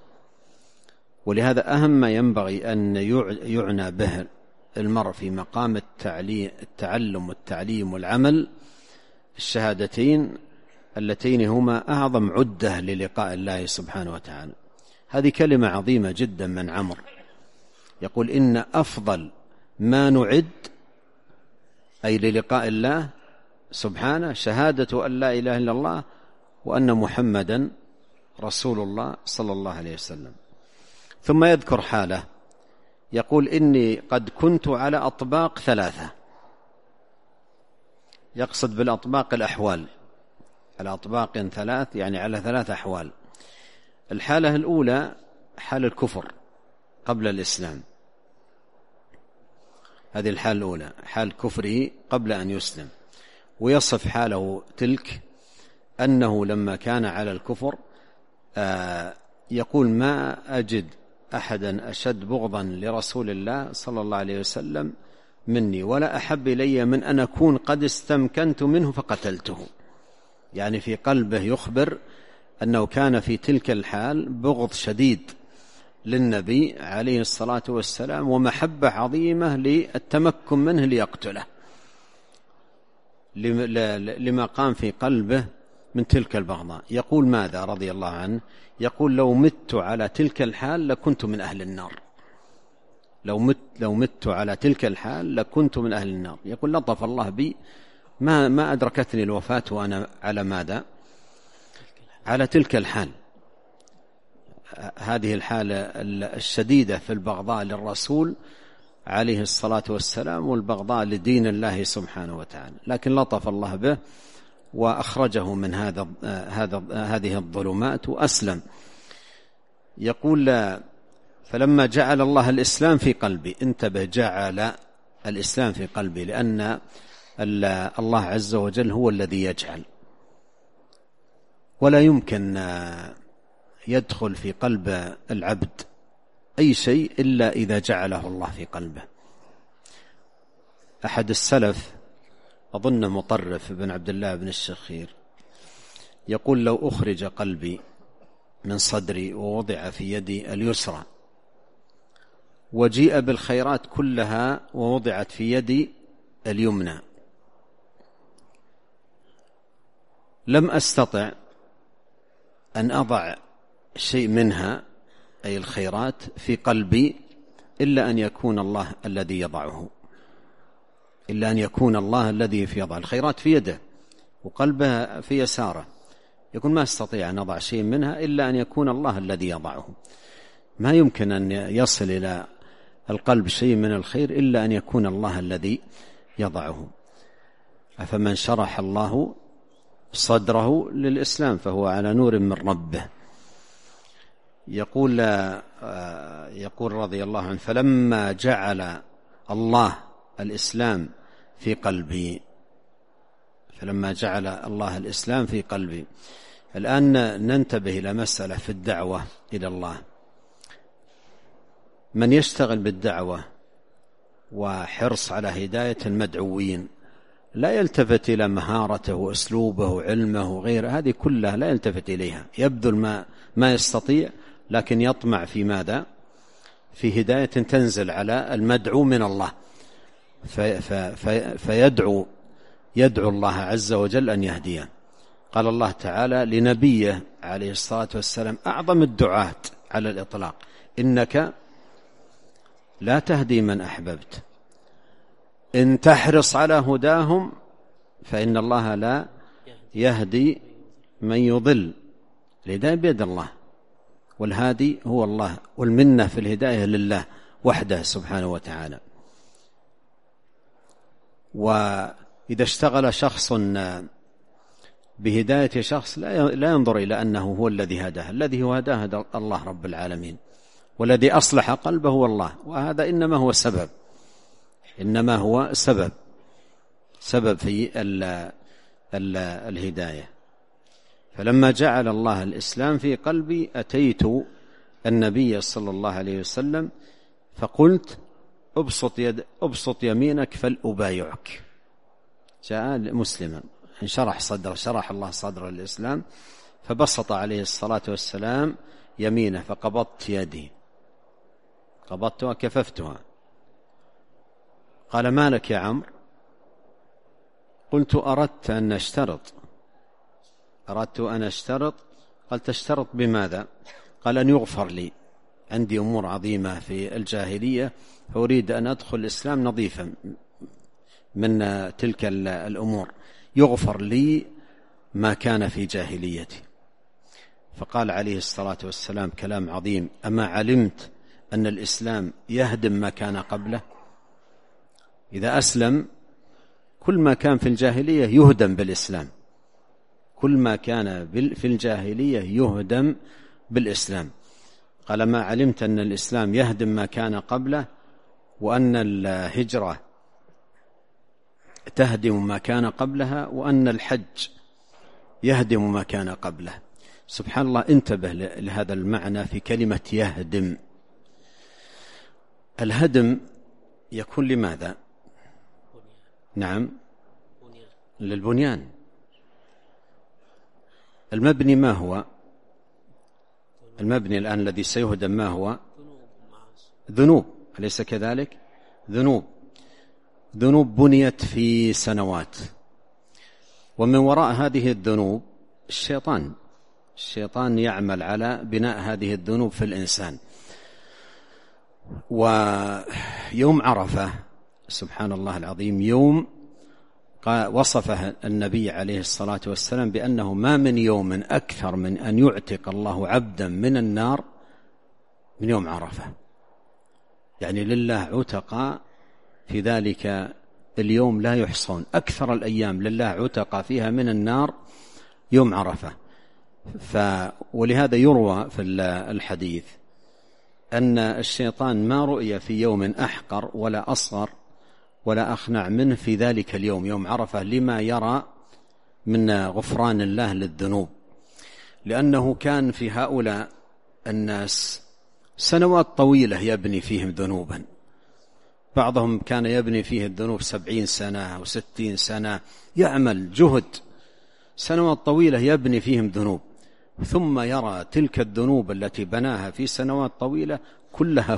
ولهذا أهم ما ينبغي أن يعنى به المرء في مقام التعلم والتعليم والعمل الشهادتين اللتين هما أعظم عدة للقاء الله سبحانه وتعالى. هذه كلمة عظيمة جدا من عمر، يقول إن أفضل ما نعد أي للقاء الله سبحانه شهادة أن لا إله إلا الله وأن محمدا رسول الله صلى الله عليه وسلم. ثم يذكر حاله، يقول إني قد كنت على أطباق 3، يقصد بالأطباق الأحوال، على أطباق 3 يعني على 3 أحوال. الحالة الأولى حال الكفر قبل الإسلام، هذه الحالة الأولى، حال كفره قبل أن يسلم. ويصف حاله تلك أنه لما كان على الكفر يقول ما أجد أحدا أشد بغضا لرسول الله صلى الله عليه وسلم مني، ولا أحب إلي من أن أكون قد استمكنت منه فقتلته. يعني في قلبه يخبر أنه كان في تلك الحال بغض شديد للنبي عليه الصلاة والسلام، ومحبة عظيمة للتمكن منه ليقتله، لما قام في قلبه من تلك البغضاء. يقول ماذا رضي الله عنه؟ يقول لو مت على تلك الحال لكنت من أهل النار، لو مت على تلك الحال لكنت من أهل النار. يقول لطف الله بي، ما أدركتني الوفاة وأنا على ماذا؟ على تلك الحال، هذه الحالة الشديدة في البغضاء للرسول عليه الصلاة والسلام والبغضاء لدين الله سبحانه وتعالى، لكن لطف الله به وأخرجه من هذه الظلمات وأسلم. يقول فلما جعل الله الإسلام في قلبي، انتبه، جعل الإسلام في قلبي، لأن الله عز وجل هو الذي يجعل، ولا يمكن يدخل في قلب العبد أي شيء إلا إذا جعله الله في قلبه. أحد السلف أظن مطرف بن عبد الله بن الشخير يقول لو أخرج قلبي من صدري ووضع في يدي اليسرى وجيء بالخيرات كلها ووضعت في يدي اليمنى لم أستطع أن أضع شيء منها أي الخيرات في قلبي إلا أن يكون الله الذي يضعه، إلا أن يكون الله الذي يضع الخيرات في يده وقلبها في يساره. يكون ما استطيع أن أضع شيء منها إلا أن يكون الله الذي يضعه. ما يمكن أن يصل إلى القلب شيء من الخير إلا أن يكون الله الذي يضعه. أفمن شرح الله صدره للإسلام فهو على نور من ربه. يقول رضي الله عنه فلما جعل الله الإسلام في قلبي، فلما جعل الله الإسلام في قلبي. الآن ننتبه إلى مسألة في الدعوة إلى الله. من يشتغل بالدعوة وحرص على هداية المدعوين لا يلتفت إلى مهارته وأسلوبه وعلمه وغيره، هذه كلها لا يلتفت إليها، يبذل ما يستطيع، لكن يطمع في ماذا؟ في هداية تنزل على المدعو من الله، فيدعو الله عز وجل أن يهديه. قال الله تعالى لنبيه عليه الصلاة والسلام أعظم الدعاة على الإطلاق إنك لا تهدي من أحببت إن تحرص على هداهم فإن الله لا يهدي من يضل. الهداية بيد الله، والهادي هو الله، والمنة في الهداية لله وحده سبحانه وتعالى. وإذا اشتغل شخص بهداية شخص لا ينظر إلى أنه هو الذي هداه، الذي هو هداه الله رب العالمين، والذي أصلح قلبه هو الله، وهذا إنما هو سبب في الهداية. فلما جعل الله الإسلام في قلبي أتيت النبي صلى الله عليه وسلم فقلت أبسط يمينك فلأبايعك. جاء مسلما شرح الله صدر الإسلام، فبسط عليه الصلاة والسلام يمينه فقبضت يدي، قبضتها كففتها. قال: ما لك يا عمرو؟ قلت: أردت أن أشترط. قال: تشترط بماذا؟ قال: أن يغفر لي، عندي أمور عظيمة في الجاهلية فأريد أن أدخل الإسلام نظيفا من تلك الأمور، يغفر لي ما كان في جاهليتي. فقال عليه الصلاة والسلام كلام عظيم: أما علمت أن الإسلام يهدم ما كان قبله؟ إذا أسلم كل ما كان في الجاهلية يهدم بالإسلام، كل ما كان في الجاهلية يهدم بالإسلام. قال: ما علمت أن الإسلام يهدم ما كان قبله، وأن الهجرة تهدم ما كان قبلها، وأن الحج يهدم ما كان قبله. سبحان الله، انتبه لهذا المعنى في كلمة يهدم. الهدم يكون لماذا؟ نعم، للبنيان. المبني ما هو؟ المبني الآن الذي سيهدم ما هو؟ ذنوب، أليس كذلك؟ ذنوب بنيت في سنوات، ومن وراء هذه الذنوب الشيطان يعمل على بناء هذه الذنوب في الإنسان. ويوم عرفة سبحان الله العظيم يوم وصفه النبي عليه الصلاة والسلام بأنه ما من يوم أكثر من أن يعتق الله عبدا من النار من يوم عرفة. يعني لله عتق في ذلك اليوم لا يحصون، أكثر الأيام لله عتق فيها من النار يوم عرفة. ولهذا يروى في الحديث أن الشيطان ما رؤي في يوم أحقر ولا أصغر ولا أخنع منه في ذلك اليوم، يوم عرفة، لما يرى من غفران الله للذنوب، لأنه كان في هؤلاء الناس سنوات طويلة يبني فيهم ذنوبا، بعضهم كان يبني فيه الذنوب 70 سنة أو 60 سنة، يعمل جهد سنوات طويلة يبني فيهم ذنوب، ثم يرى تلك الذنوب التي بناها في سنوات طويلة كلها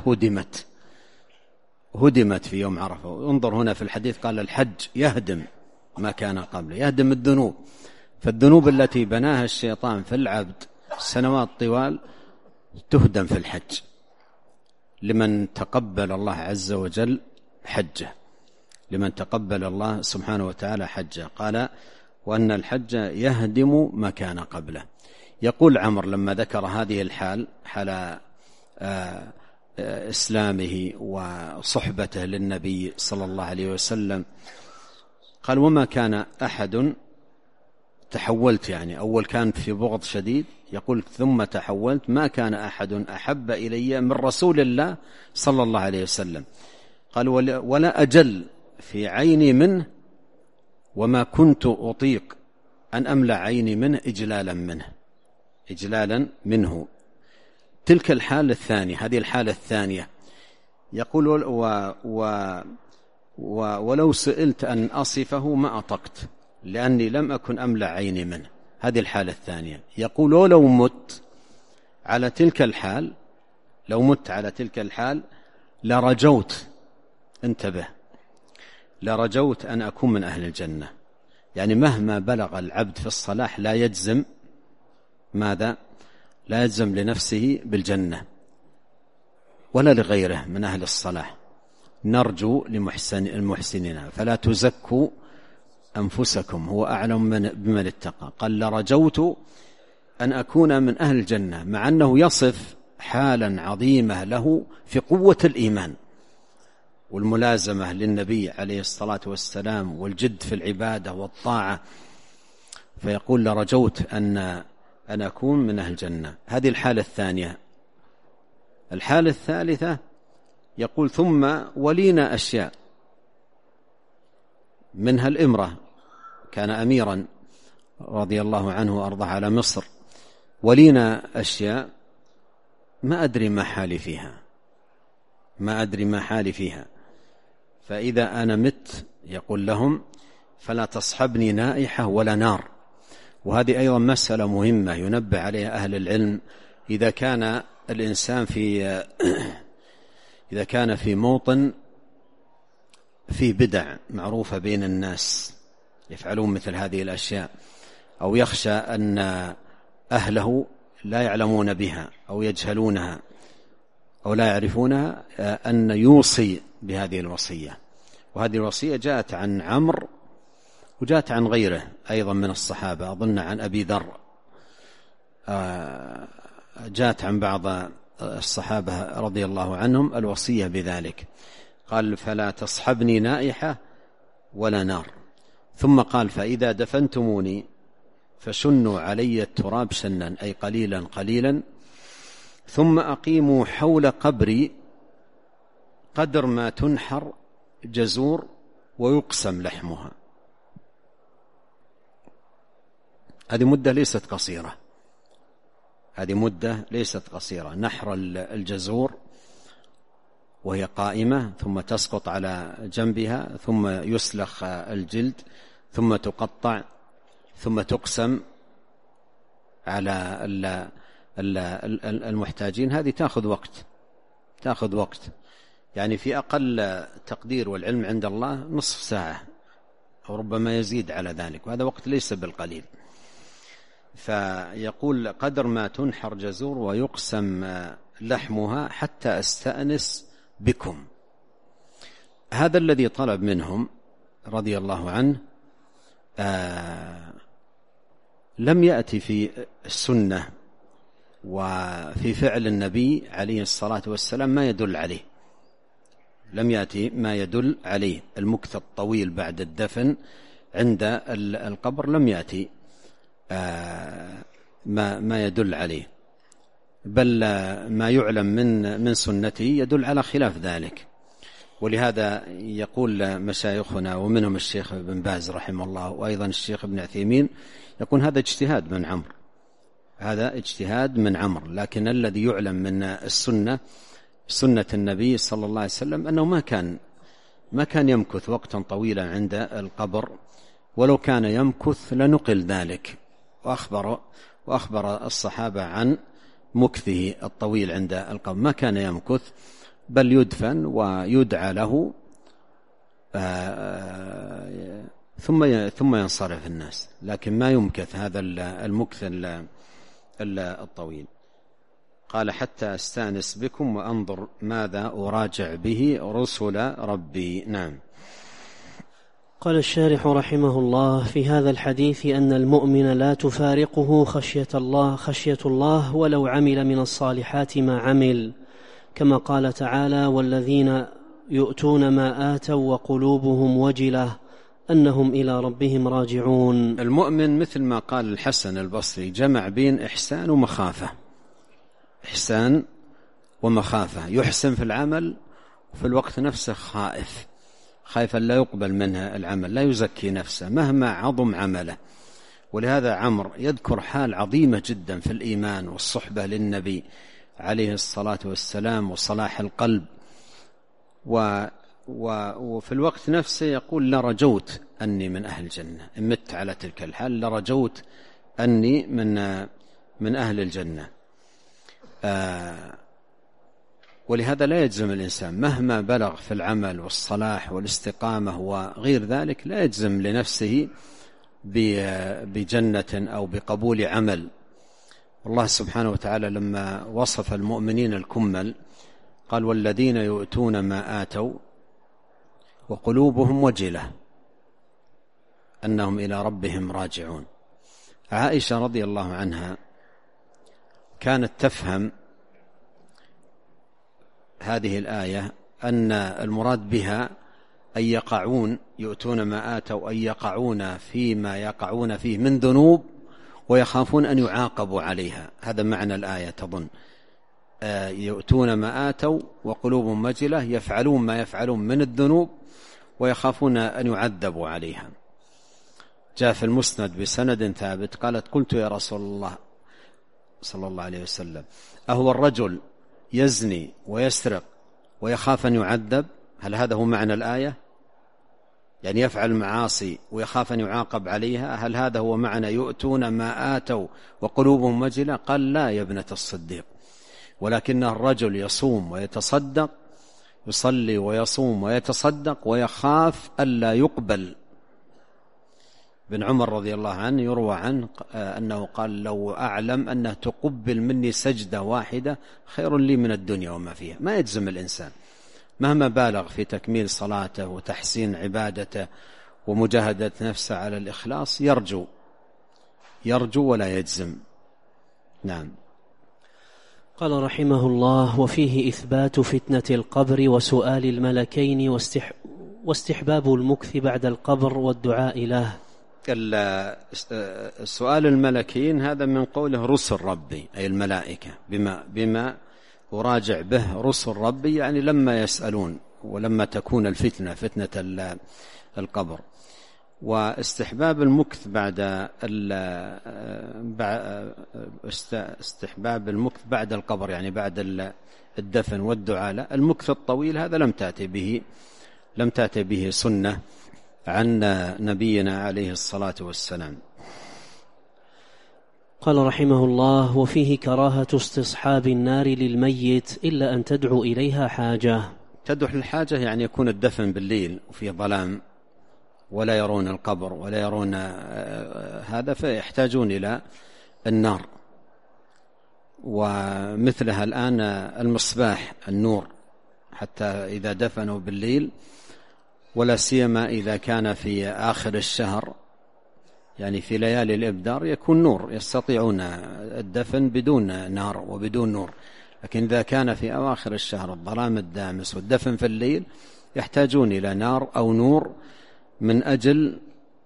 هدمت في يوم عرفة. انظر هنا في الحديث قال: الحج يهدم ما كان قبله، يهدم الذنوب. فالذنوب التي بناها الشيطان في العبد سنوات طوال تهدم في الحج لمن تقبل الله عز وجل حجه، لمن تقبل الله سبحانه وتعالى حجه. قال: وأن الحج يهدم ما كان قبله. يقول عمرو لما ذكر هذه الحال، حال إسلامه وصحبته للنبي صلى الله عليه وسلم، قال: وما كان أحد، تحولت، يعني أول كان في بغض شديد، يقول ثم تحولت، ما كان أحد أحب إلي من رسول الله صلى الله عليه وسلم. قال: ولا أجل في عيني منه، وما كنت أطيق أن أملأ عيني منه إجلالا منه. تلك الحالة الثانية، هذه الحالة الثانية، يقول: ولو سئلت أن أصفه ما أطقت، لأني لم أكن أملأ عيني منه. هذه الحالة الثانية. يقول: لو مت على تلك الحال لرجوت، انتبه، لرجوت أن أكون من أهل الجنة. يعني مهما بلغ العبد في الصلاح لا يجزم ماذا؟ لا يجزم لنفسه بالجنة ولا لغيره من أهل الصلاح، نرجو المحسنين فلا تزكوا أنفسكم هو أعلم بمن اتقى. قال لرجوت أن أكون من أهل الجنة، مع أنه يصف حالا عظيمة له في قوة الإيمان والملازمة للنبي عليه الصلاة والسلام والجد في العبادة والطاعة، فيقول لرجوت أن أكون من أهل الجنة. هذه الحالة الثانية. الحالة الثالثة يقول ثم ولينا أشياء، منها الإمرة، كان أميرا رضي الله عنه وأرضاه على مصر، ولينا أشياء ما أدري ما حالي فيها، فإذا أنا مت يقول لهم فلا تصحبني نائحة ولا نار. وهذه أيضا مسألة مهمة ينبه عليها أهل العلم. إذا كان الإنسان إذا كان في موطن في بدع معروفة بين الناس يفعلون مثل هذه الأشياء، أو يخشى أن أهله لا يعلمون بها أو يجهلونها أو لا يعرفونها، أن يوصي بهذه الوصية. وهذه الوصية جاءت عن عمرو وجاءت عن غيره أيضا من الصحابة، أظن عن أبي ذر، جاءت عن بعض الصحابة رضي الله عنهم الوصية بذلك. قال فلا تصحبني نائحة ولا نار. ثم قال فإذا دفنتموني فشنوا علي التراب شنا، أي قليلا قليلا، ثم أقيموا حول قبري قدر ما تنحر جزور ويقسم لحمها. هذه مدة ليست قصيرة، نحر الجزور وهي قائمة، ثم تسقط على جنبها، ثم يسلخ الجلد، ثم تقطع، ثم تقسم على المحتاجين. هذه تأخذ وقت، يعني في أقل تقدير والعلم عند الله نصف ساعة أو ربما يزيد على ذلك، وهذا وقت ليس بالقليل. فيقول قدر ما تنحر جزور ويقسم لحمها حتى أستأنس بكم. هذا الذي طلب منهم رضي الله عنه لم يأتي في السنة وفي فعل النبي عليه الصلاة والسلام ما يدل عليه، لم يأتي ما يدل عليه. المكث الطويل بعد الدفن عند القبر لم يأتي ما يدل عليه، بل ما يعلم من سنته يدل على خلاف ذلك. ولهذا يقول مشايخنا ومنهم الشيخ ابن باز رحمه الله وأيضا الشيخ ابن عثيمين، يقول هذا اجتهاد من عمرو، لكن الذي يعلم من سنة النبي صلى الله عليه وسلم أنه ما كان يمكث وقتا طويلا عند القبر، ولو كان يمكث لنقل ذلك، وأخبر الصحابة عن مكثه الطويل عند القبر، ما كان يمكث بل يدفن ويدعى له ثم ينصرف الناس، لكن ما يمكث هذا المكث الطويل. قال حتى أستأنس بكم وأنظر ماذا أراجع به رسل ربي. نعم. قال الشارح رحمه الله في هذا الحديث أن المؤمن لا تفارقه خشية الله ولو عمل من الصالحات ما عمل، كما قال تعالى والذين يؤتون ما آتوا وقلوبهم وجلة أنهم إلى ربهم راجعون. المؤمن مثل ما قال الحسن البصري جمع بين إحسان ومخافة، يحسن في العمل وفي الوقت نفسه خائفا لا يقبل منها العمل، لا يزكي نفسه مهما عظم عمله. ولهذا عمرو يذكر حال عظيمة جدا في الإيمان والصحبة للنبي عليه الصلاة والسلام وصلاح القلب، وفي الوقت نفسه يقول لرجوت أني من أهل الجنة، إن مت على تلك الحال لرجوت أني من أهل الجنة. ولهذا لا يجزم الإنسان مهما بلغ في العمل والصلاح والاستقامة وغير ذلك، لا يجزم لنفسه بجنة أو بقبول عمل. الله سبحانه وتعالى لما وصف المؤمنين الكمل قال والذين يؤتون ما آتوا وقلوبهم وجلة أنهم إلى ربهم راجعون. عائشة رضي الله عنها كانت تفهم هذه الآية أن المراد بها أن يقعون يؤتون ما آتوا، أن يقعون فيما يقعون فيه من ذنوب ويخافون أن يعاقبوا عليها. هذا معنى الآية تظن، يؤتون ما آتوا وقلوبهم وجلة، يفعلون ما يفعلون من الذنوب ويخافون أن يعذبوا عليها. جاء في المسند بسند ثابت قالت: قلت يا رسول الله صلى الله عليه وسلم: أهو الرجل يزني ويسرق ويخاف أن يعذب؟ هل هذا هو معنى الآية؟ يعني يفعل المعاصي ويخاف أن يعاقب عليها، هل هذا هو معنى يؤتون ما آتوا وقلوبهم وجلة؟ قال: لا يا ابنة الصديق، ولكن الرجل يصوم ويتصدق، يصلي ويصوم ويتصدق ويخاف ألا يقبل. بن عمر رضي الله عنه يروى عنه أنه قال: لو أعلم أنه تقبل مني سجدة واحدة خير لي من الدنيا وما فيها. ما يجزم الإنسان مهما بالغ في تكميل صلاته وتحسين عبادته ومجاهدة نفسه على الإخلاص، يرجو ولا يجزم. نعم. قال رحمه الله: وفيه إثبات فتنة القبر وسؤال الملكين واستحباب المكث بعد القبر والدعاء له. سؤال الملكين هذا من قوله رسل ربي، أي الملائكة، بما أراجع به رسل ربي، يعني لما يسألون ولما تكون الفتنة فتنة القبر. واستحباب المكث استحباب المكث بعد القبر، يعني بعد الدفن والدعاء له. المكث الطويل هذا لم تأتي به سنة عن نبينا عليه الصلاة والسلام. قال رحمه الله: وفيه كراهة استصحاب النار للميت إلا أن تدعو إليها حاجة. تدعو الحاجة يعني يكون الدفن بالليل وفي ظلام ولا يرون القبر ولا يرون هذا، فيحتاجون إلى النار. ومثلها الآن المصباح، النور، حتى إذا دفنوا بالليل، ولا سيما إذا كان في آخر الشهر، يعني في ليالي الإبدار، يكون نور، يستطيعون الدفن بدون نار وبدون نور. لكن إذا كان في أواخر الشهر الظلام الدامس والدفن في الليل، يحتاجون إلى نار أو نور من أجل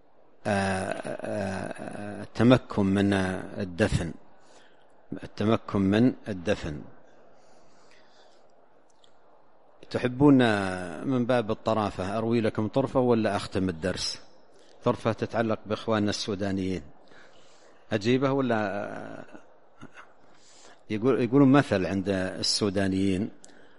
التمكن من الدفن. تحبون من باب الطرافة أروي لكم طرفة ولا أختم الدرس؟ طرفة تتعلق بإخواننا السودانيين، أجيبه ولا؟ يقولون مثل عند السودانيين،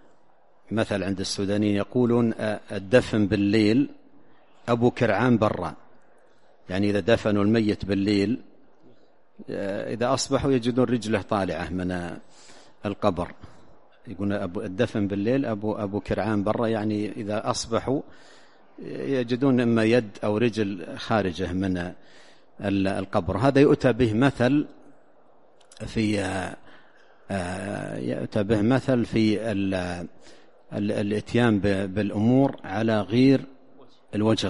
يقولون الدفن بالليل أبو كرعان برا، يعني إذا دفنوا الميت بالليل إذا أصبحوا يجدون رجله طالعة من القبر. يقولون الدفن بالليل أبو كرعان برا، يعني إذا أصبحوا يجدون إما يد أو رجل خارجه من القبر. هذا يؤتى به مثل في الاتيان بالأمور على غير الوجه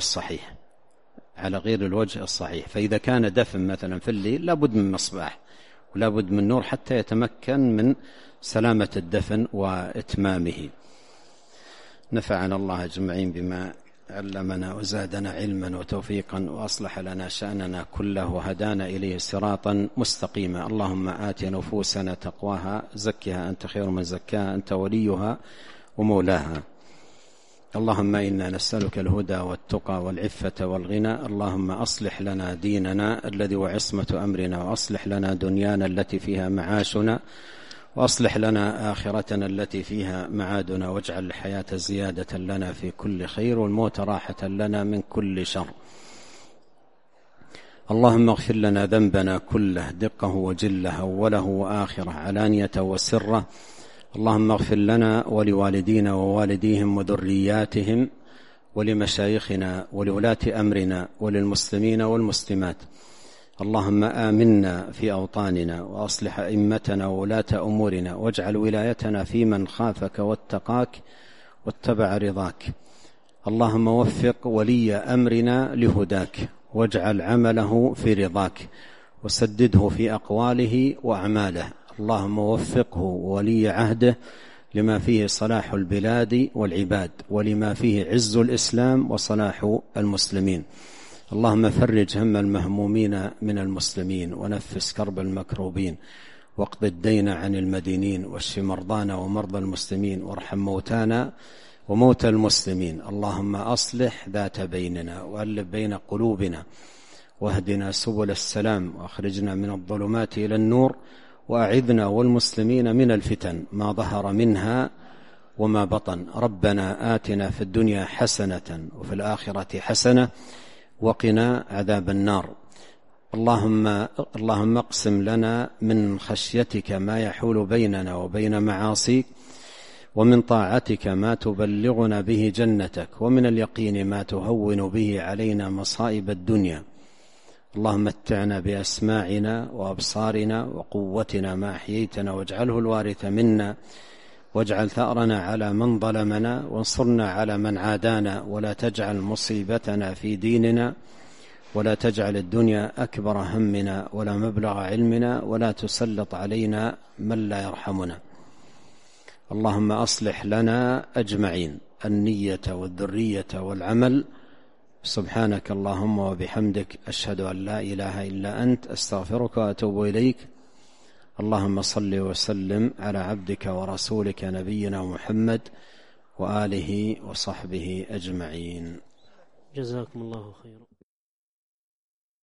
الصحيح. فإذا كان دفن مثلا في الليل لابد من مصباح ولابد من نور حتى يتمكن من سلامة الدفن وإتمامه. نفعنا الله أجمعين بما علمنا وزادنا علما وتوفيقا وأصلح لنا شأننا كله وهدانا إليه صراطا مستقيما. اللهم آت نفوسنا تقواها، زكها أنت خير من زكاها، أنت وليها ومولاها. اللهم إنا نسألك الهدى والتقى والعفة والغنى. اللهم أصلح لنا ديننا الذي هو عصمة أمرنا، وأصلح لنا دنيانا التي فيها معاشنا، وأصلح لنا آخرتنا التي فيها معادنا، واجعل الحياة زيادة لنا في كل خير والموت راحة لنا من كل شر. اللهم اغفر لنا ذنبنا كله، دقه وجله، أوله وآخره، علانية وسره. اللهم اغفر لنا ولوالدينا ووالديهم وذرياتهم ولمشايخنا ولولاة أمرنا وللمسلمين والمسلمات. اللهم آمنا في أوطاننا وأصلح أئمتنا وولاة أمورنا، واجعل ولايتنا في من خافك واتقاك واتبع رضاك. اللهم وفق ولي أمرنا لهداك، واجعل عمله في رضاك، وسدده في أقواله وأعماله. اللهم وفقه ولي عهده لما فيه صلاح البلاد والعباد، ولما فيه عز الإسلام وصلاح المسلمين. اللهم فرج هم المهمومين من المسلمين، ونفس كرب المكروبين، واقض الدين عن المدينين، واشف مرضانا ومرضى المسلمين، وارحم موتانا وموتى المسلمين. اللهم أصلح ذات بيننا، وألف بين قلوبنا، واهدنا سبل السلام، وأخرجنا من الظلمات إلى النور، وأعذنا والمسلمين من الفتن ما ظهر منها وما بطن. ربنا آتنا في الدنيا حسنة وفي الآخرة حسنة وقنا عذاب النار. اللهم اقسم لنا من خشيتك ما يحول بيننا وبين معاصيك، ومن طاعتك ما تبلغنا به جنتك، ومن اليقين ما تهون به علينا مصائب الدنيا. اللهم متعنا بأسماعنا وأبصارنا وقوتنا ما أحييتنا، واجعله الوارث منا، واجعل ثأرنا على من ظلمنا، وانصرنا على من عادانا، ولا تجعل مصيبتنا في ديننا، ولا تجعل الدنيا أكبر همنا ولا مبلغ علمنا، ولا تسلط علينا من لا يرحمنا. اللهم أصلح لنا أجمعين النية والذرية والعمل. سبحانك اللهم وبحمدك، أشهد أن لا إله إلا أنت، أستغفرك وأتوب إليك. اللهم صل وسلم على عبدك ورسولك نبينا محمد وآله وصحبه أجمعين. جزاكم الله خيرا.